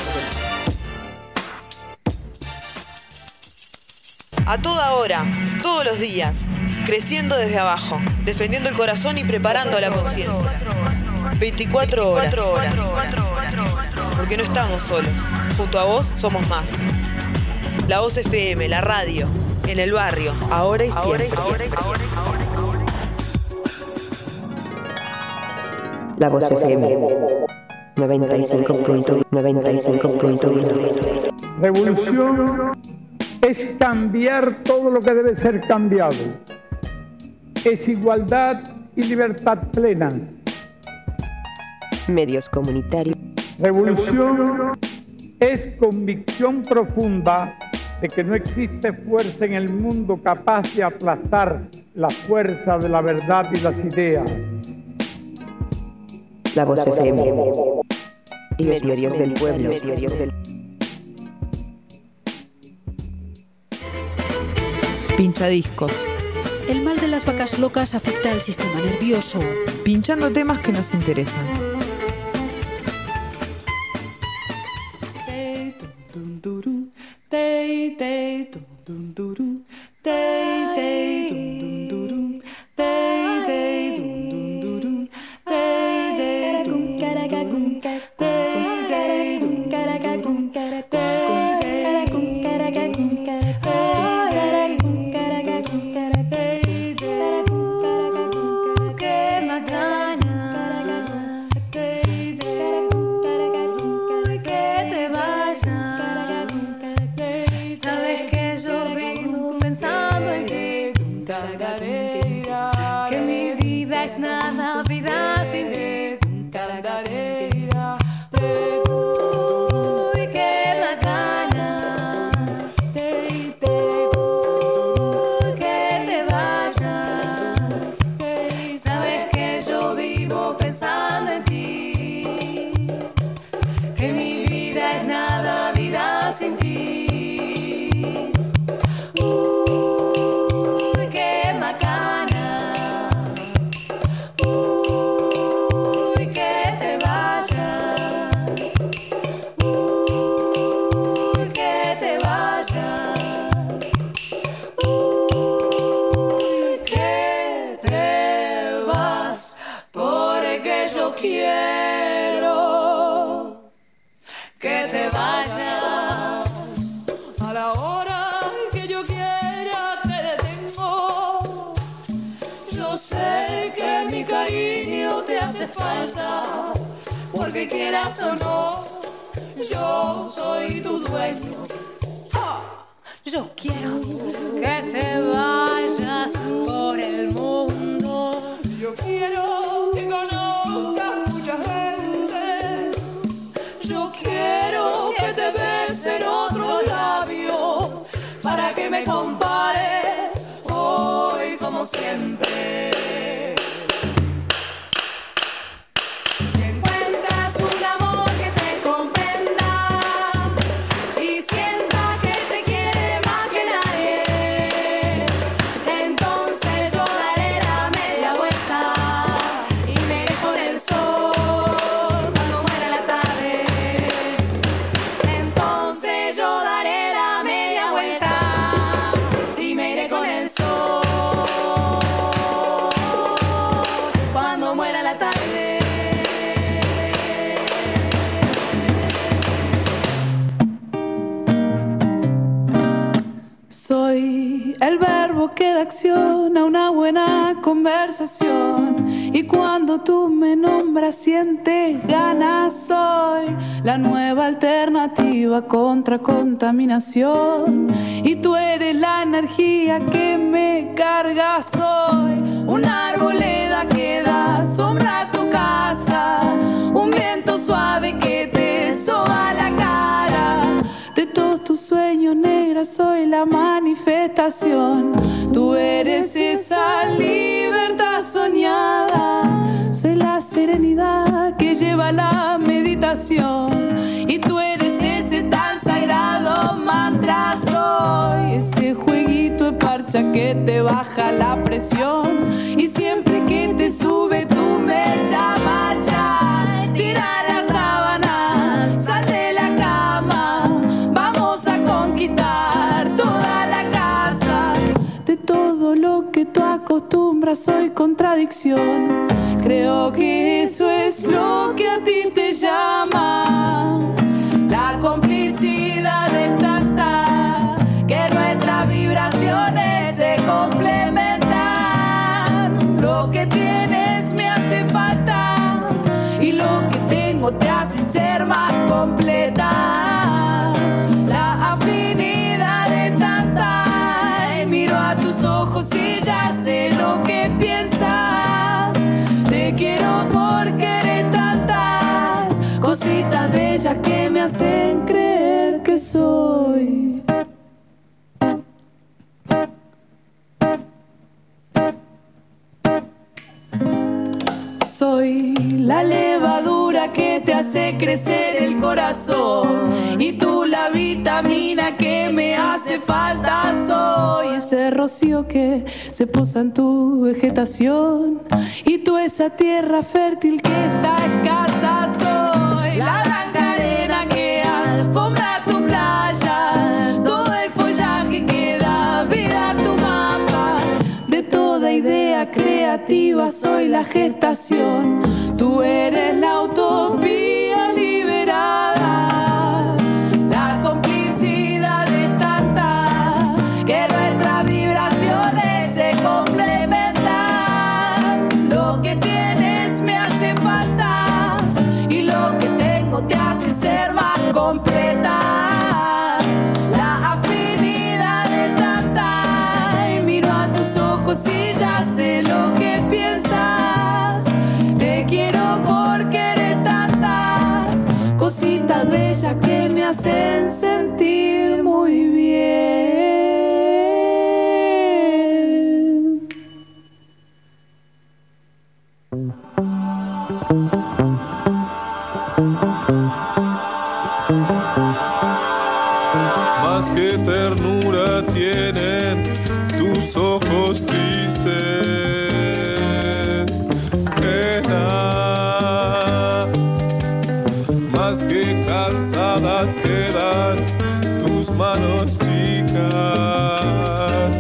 A toda hora, todos los días, creciendo desde abajo, defendiendo el corazón y preparando a la conciencia. veinticuatro horas. Porque no estamos solos. Junto a vos somos más. La Voz F M, la radio, en el barrio, ahora y siempre. La Voz F M. noventa y cinco punto uno. Revolución es cambiar todo lo que debe ser cambiado. Es igualdad y libertad plena. Medios comunitarios. Revolución es convicción profunda de que no existe fuerza en el mundo capaz de aplastar la fuerza de la verdad y las ideas. La Voz F M. Y los medios del pueblo. Medios del... Pinchadiscos. El mal de las vacas locas afecta al sistema nervioso. Pinchando temas que nos interesan. Porque quieras o no, yo soy tu dueño. Yo quiero que te vayas por el mundo. Yo quiero que conozcas mucha gente. Yo quiero que te besen otros labios para que me compares hoy como siempre. El verbo que da acción a una buena conversación. Y cuando tú me nombras sientes ganas. Soy la nueva alternativa contra contaminación. Y tú eres la energía que me carga. Soy una arboleda que da sombra a tu casa. Un viento suave que te soba la cara. De todos tus sueños negros soy la manifestación. Tú eres esa libertad soñada. Soy la serenidad que lleva la meditación. Y tú eres ese tan sagrado mantra. Soy ese jueguito de parcha que te baja la presión. Y siempre que te sube tú me llamas ya. Tira la sábana, sal de la cama. Vamos a conquistar toda la casa. De todo lo que tú acostumbras soy contradicción. Creo que eso es lo que a ti te llama. La complicidad es tanta que nuestras vibraciones se complementan. Lo que tienes me hace falta y lo que tengo te hace ser más completa. La afinidad es tanta hace crecer el corazón. Y tú la vitamina que me hace falta soy. Ese rocío que se posa en tu vegetación. Y tú esa tierra fértil que está escasa soy. La blanca arena que alfombra tu playa. Todo el follaje que da vida a tu mapa. De toda idea creativa soy la gestación. Tú eres la utopía liberada. La complicidad es tanta que nuestras vibraciones se complementan. Lo que tienes me hace falta y lo que tengo te hace ser más completa. La afinidad es tanta y miro a tus ojos y ya sé lo que piensas. Te quiero porque eres tantas cositas bellas que me hacen sentir muy bien. Más que ternura tienen tus ojos tristes, pena. Más que cansadas quedan tus manos chicas,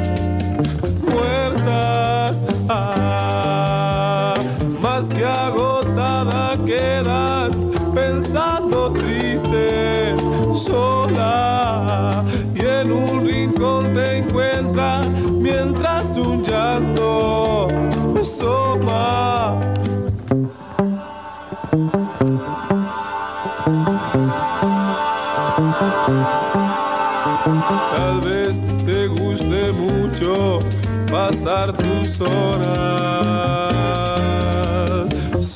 muertas. Ah, más que agotada quedas pensando triste, sola, y en un rincón te encuentra mientras un llanto asoma. Tal vez te guste mucho pasar tus horas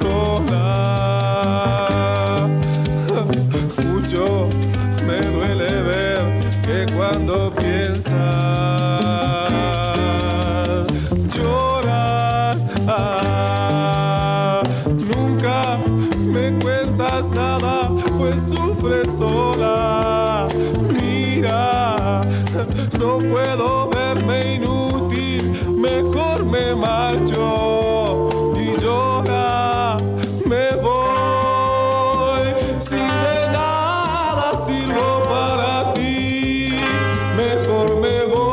sola. Mucho me duele ver que cuando piensas lloras. Ah, nunca me cuentas nada, pues sufres sola. Mira, no puedo verme inútil, mejor me marcho y llora, me voy. Si de nada sirvo para ti, mejor me voy.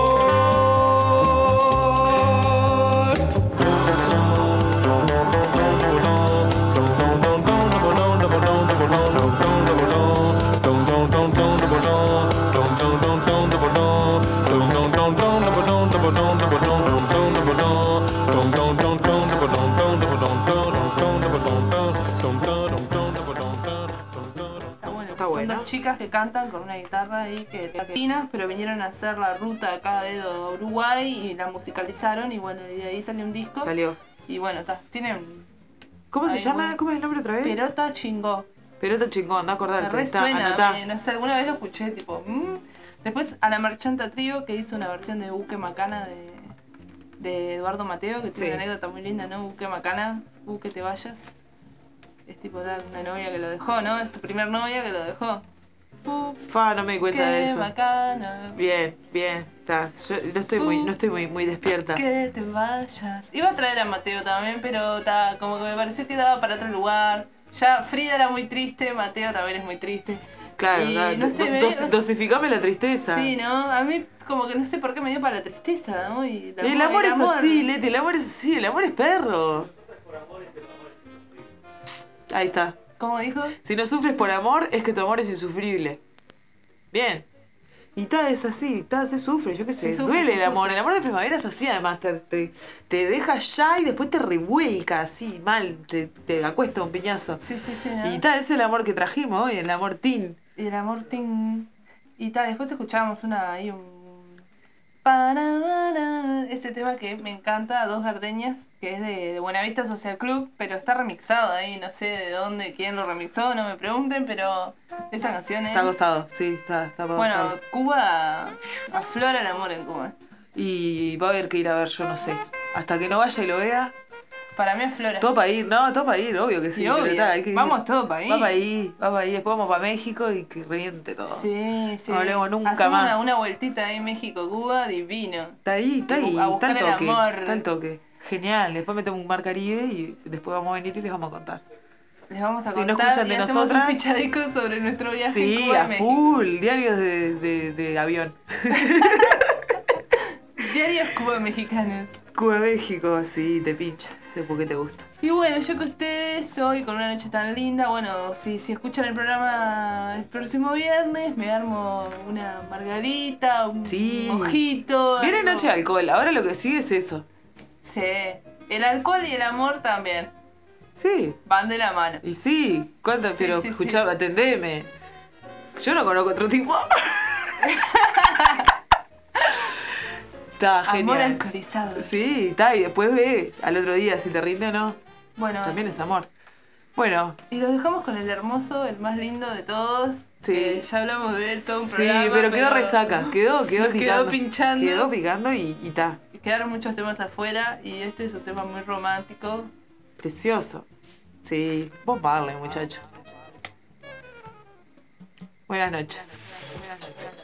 Son dos chicas que cantan con una guitarra ahí que te finas, pero vinieron a hacer la ruta de cada dedo a Uruguay y la musicalizaron y bueno, y de ahí salió un disco. Salió. Y bueno, está, tienen... ¿Cómo se ahí, llama? bueno, ¿Cómo es el nombre otra vez? Pelota Chingó. Pelota Chingón, no Me acordarte. Está, resuena, anotá. me- no sé, alguna vez lo escuché, tipo... mm. Después a la Marchanta Trío, que hizo una versión de Buque Macana de, de Eduardo Mateo, que tiene Sí. una anécdota muy linda, ¿no? Buque Macana, Bu, que te vayas. Es tipo la- una novia que lo dejó, ¿no? Es tu primer novia que lo dejó. Bu, Fa, no me di cuenta qué de eso. bacana. Bien, bien, está. Yo no estoy muy, no estoy muy, muy despierta. Que te vayas. Iba a traer a Mateo también, pero ta, como que me pareció que daba para otro lugar. Ya Frida era muy triste, Mateo también es muy triste. Claro, Y claro. no sé, me- dos- dosificame la tristeza. Sí, ¿no? A mí como que no sé por qué me dio para la tristeza, ¿no? Y El amor es así, Leti, el amor es así, el amor es perro. Ahí está. ¿Cómo dijo? Si no sufres por amor, es que tu amor es insufrible. Bien. Y tal, es así, tal, se sufre, yo qué sé. Se sufre, Duele se el amor. sufre. El amor de primavera es así, además. Te, te, te deja ya y después te revuelca así, mal. Te, te acuesta un piñazo. Sí, sí, sí. ¿no? Y tal, es el amor que trajimos hoy, el amor teen. Y el amor ting. Y tal, después escuchábamos una ahí un. Panamana, ese tema que me encanta, Dos Gardenias, que es de, de Buenavista Social Club, pero está remixado ahí, no sé de dónde, quién lo remixó, no me pregunten, pero esa canción es... Está gozado, sí, está, está Bueno, gozado. Cuba aflora el amor en Cuba. Y va a haber que ir a ver, yo no sé. Hasta que no vaya y lo vea. Para mí es Flora. Todo para ir, no, todo para ir, obvio que sí. Sí, pero obvio. está, hay que ir. Vamos todo para ir. Va para ahí, va para ahí. Después vamos para México y que reviente todo. Sí, sí. No hablemos nunca Hacemos más. Una, una vueltita ahí en México, Cuba, divino. Está ahí, está ahí, A está buscar el el toque. amor. Está el toque. Genial. Después metemos un Mar Caribe y después vamos a venir y les vamos a contar. Les vamos a Si contar no escuchan y de hacemos nosotras- un fichadico sobre nuestro viaje en Sí, Cuba, a México. full. Diarios de, de, de avión. Diarios Cuba mexicanos. Cuba, México, sí, te pincha. Sé por qué te gusta. Y bueno, yo que ustedes hoy con una noche tan linda, bueno, si, si escuchan el programa el próximo viernes, me armo una margarita, un Sí. mojito. Viene algo. noche de alcohol. Ahora lo que sigue es eso. Sí. El alcohol y el amor también. Sí. Van de la mano. Y sí, ¿cuánto? Sí, pero sí, escuchá, sí. atendeme. Yo no conozco otro tipo. Está Amor genial. alcoholizado. Sí, está, y después ve al otro día si te rinde o no. Bueno. También es amor. Bueno, Y los dejamos con el hermoso, el más lindo de todos. Sí. que ya hablamos de él todo un sí, programa. pero quedó resaca. Quedó, quedó nos picando. quedó pinchando. Quedó picando y y está. Quedaron muchos temas afuera y este es un tema muy romántico. Precioso. Sí, vos parle, muchacho. Buenas noches. Buenas noches.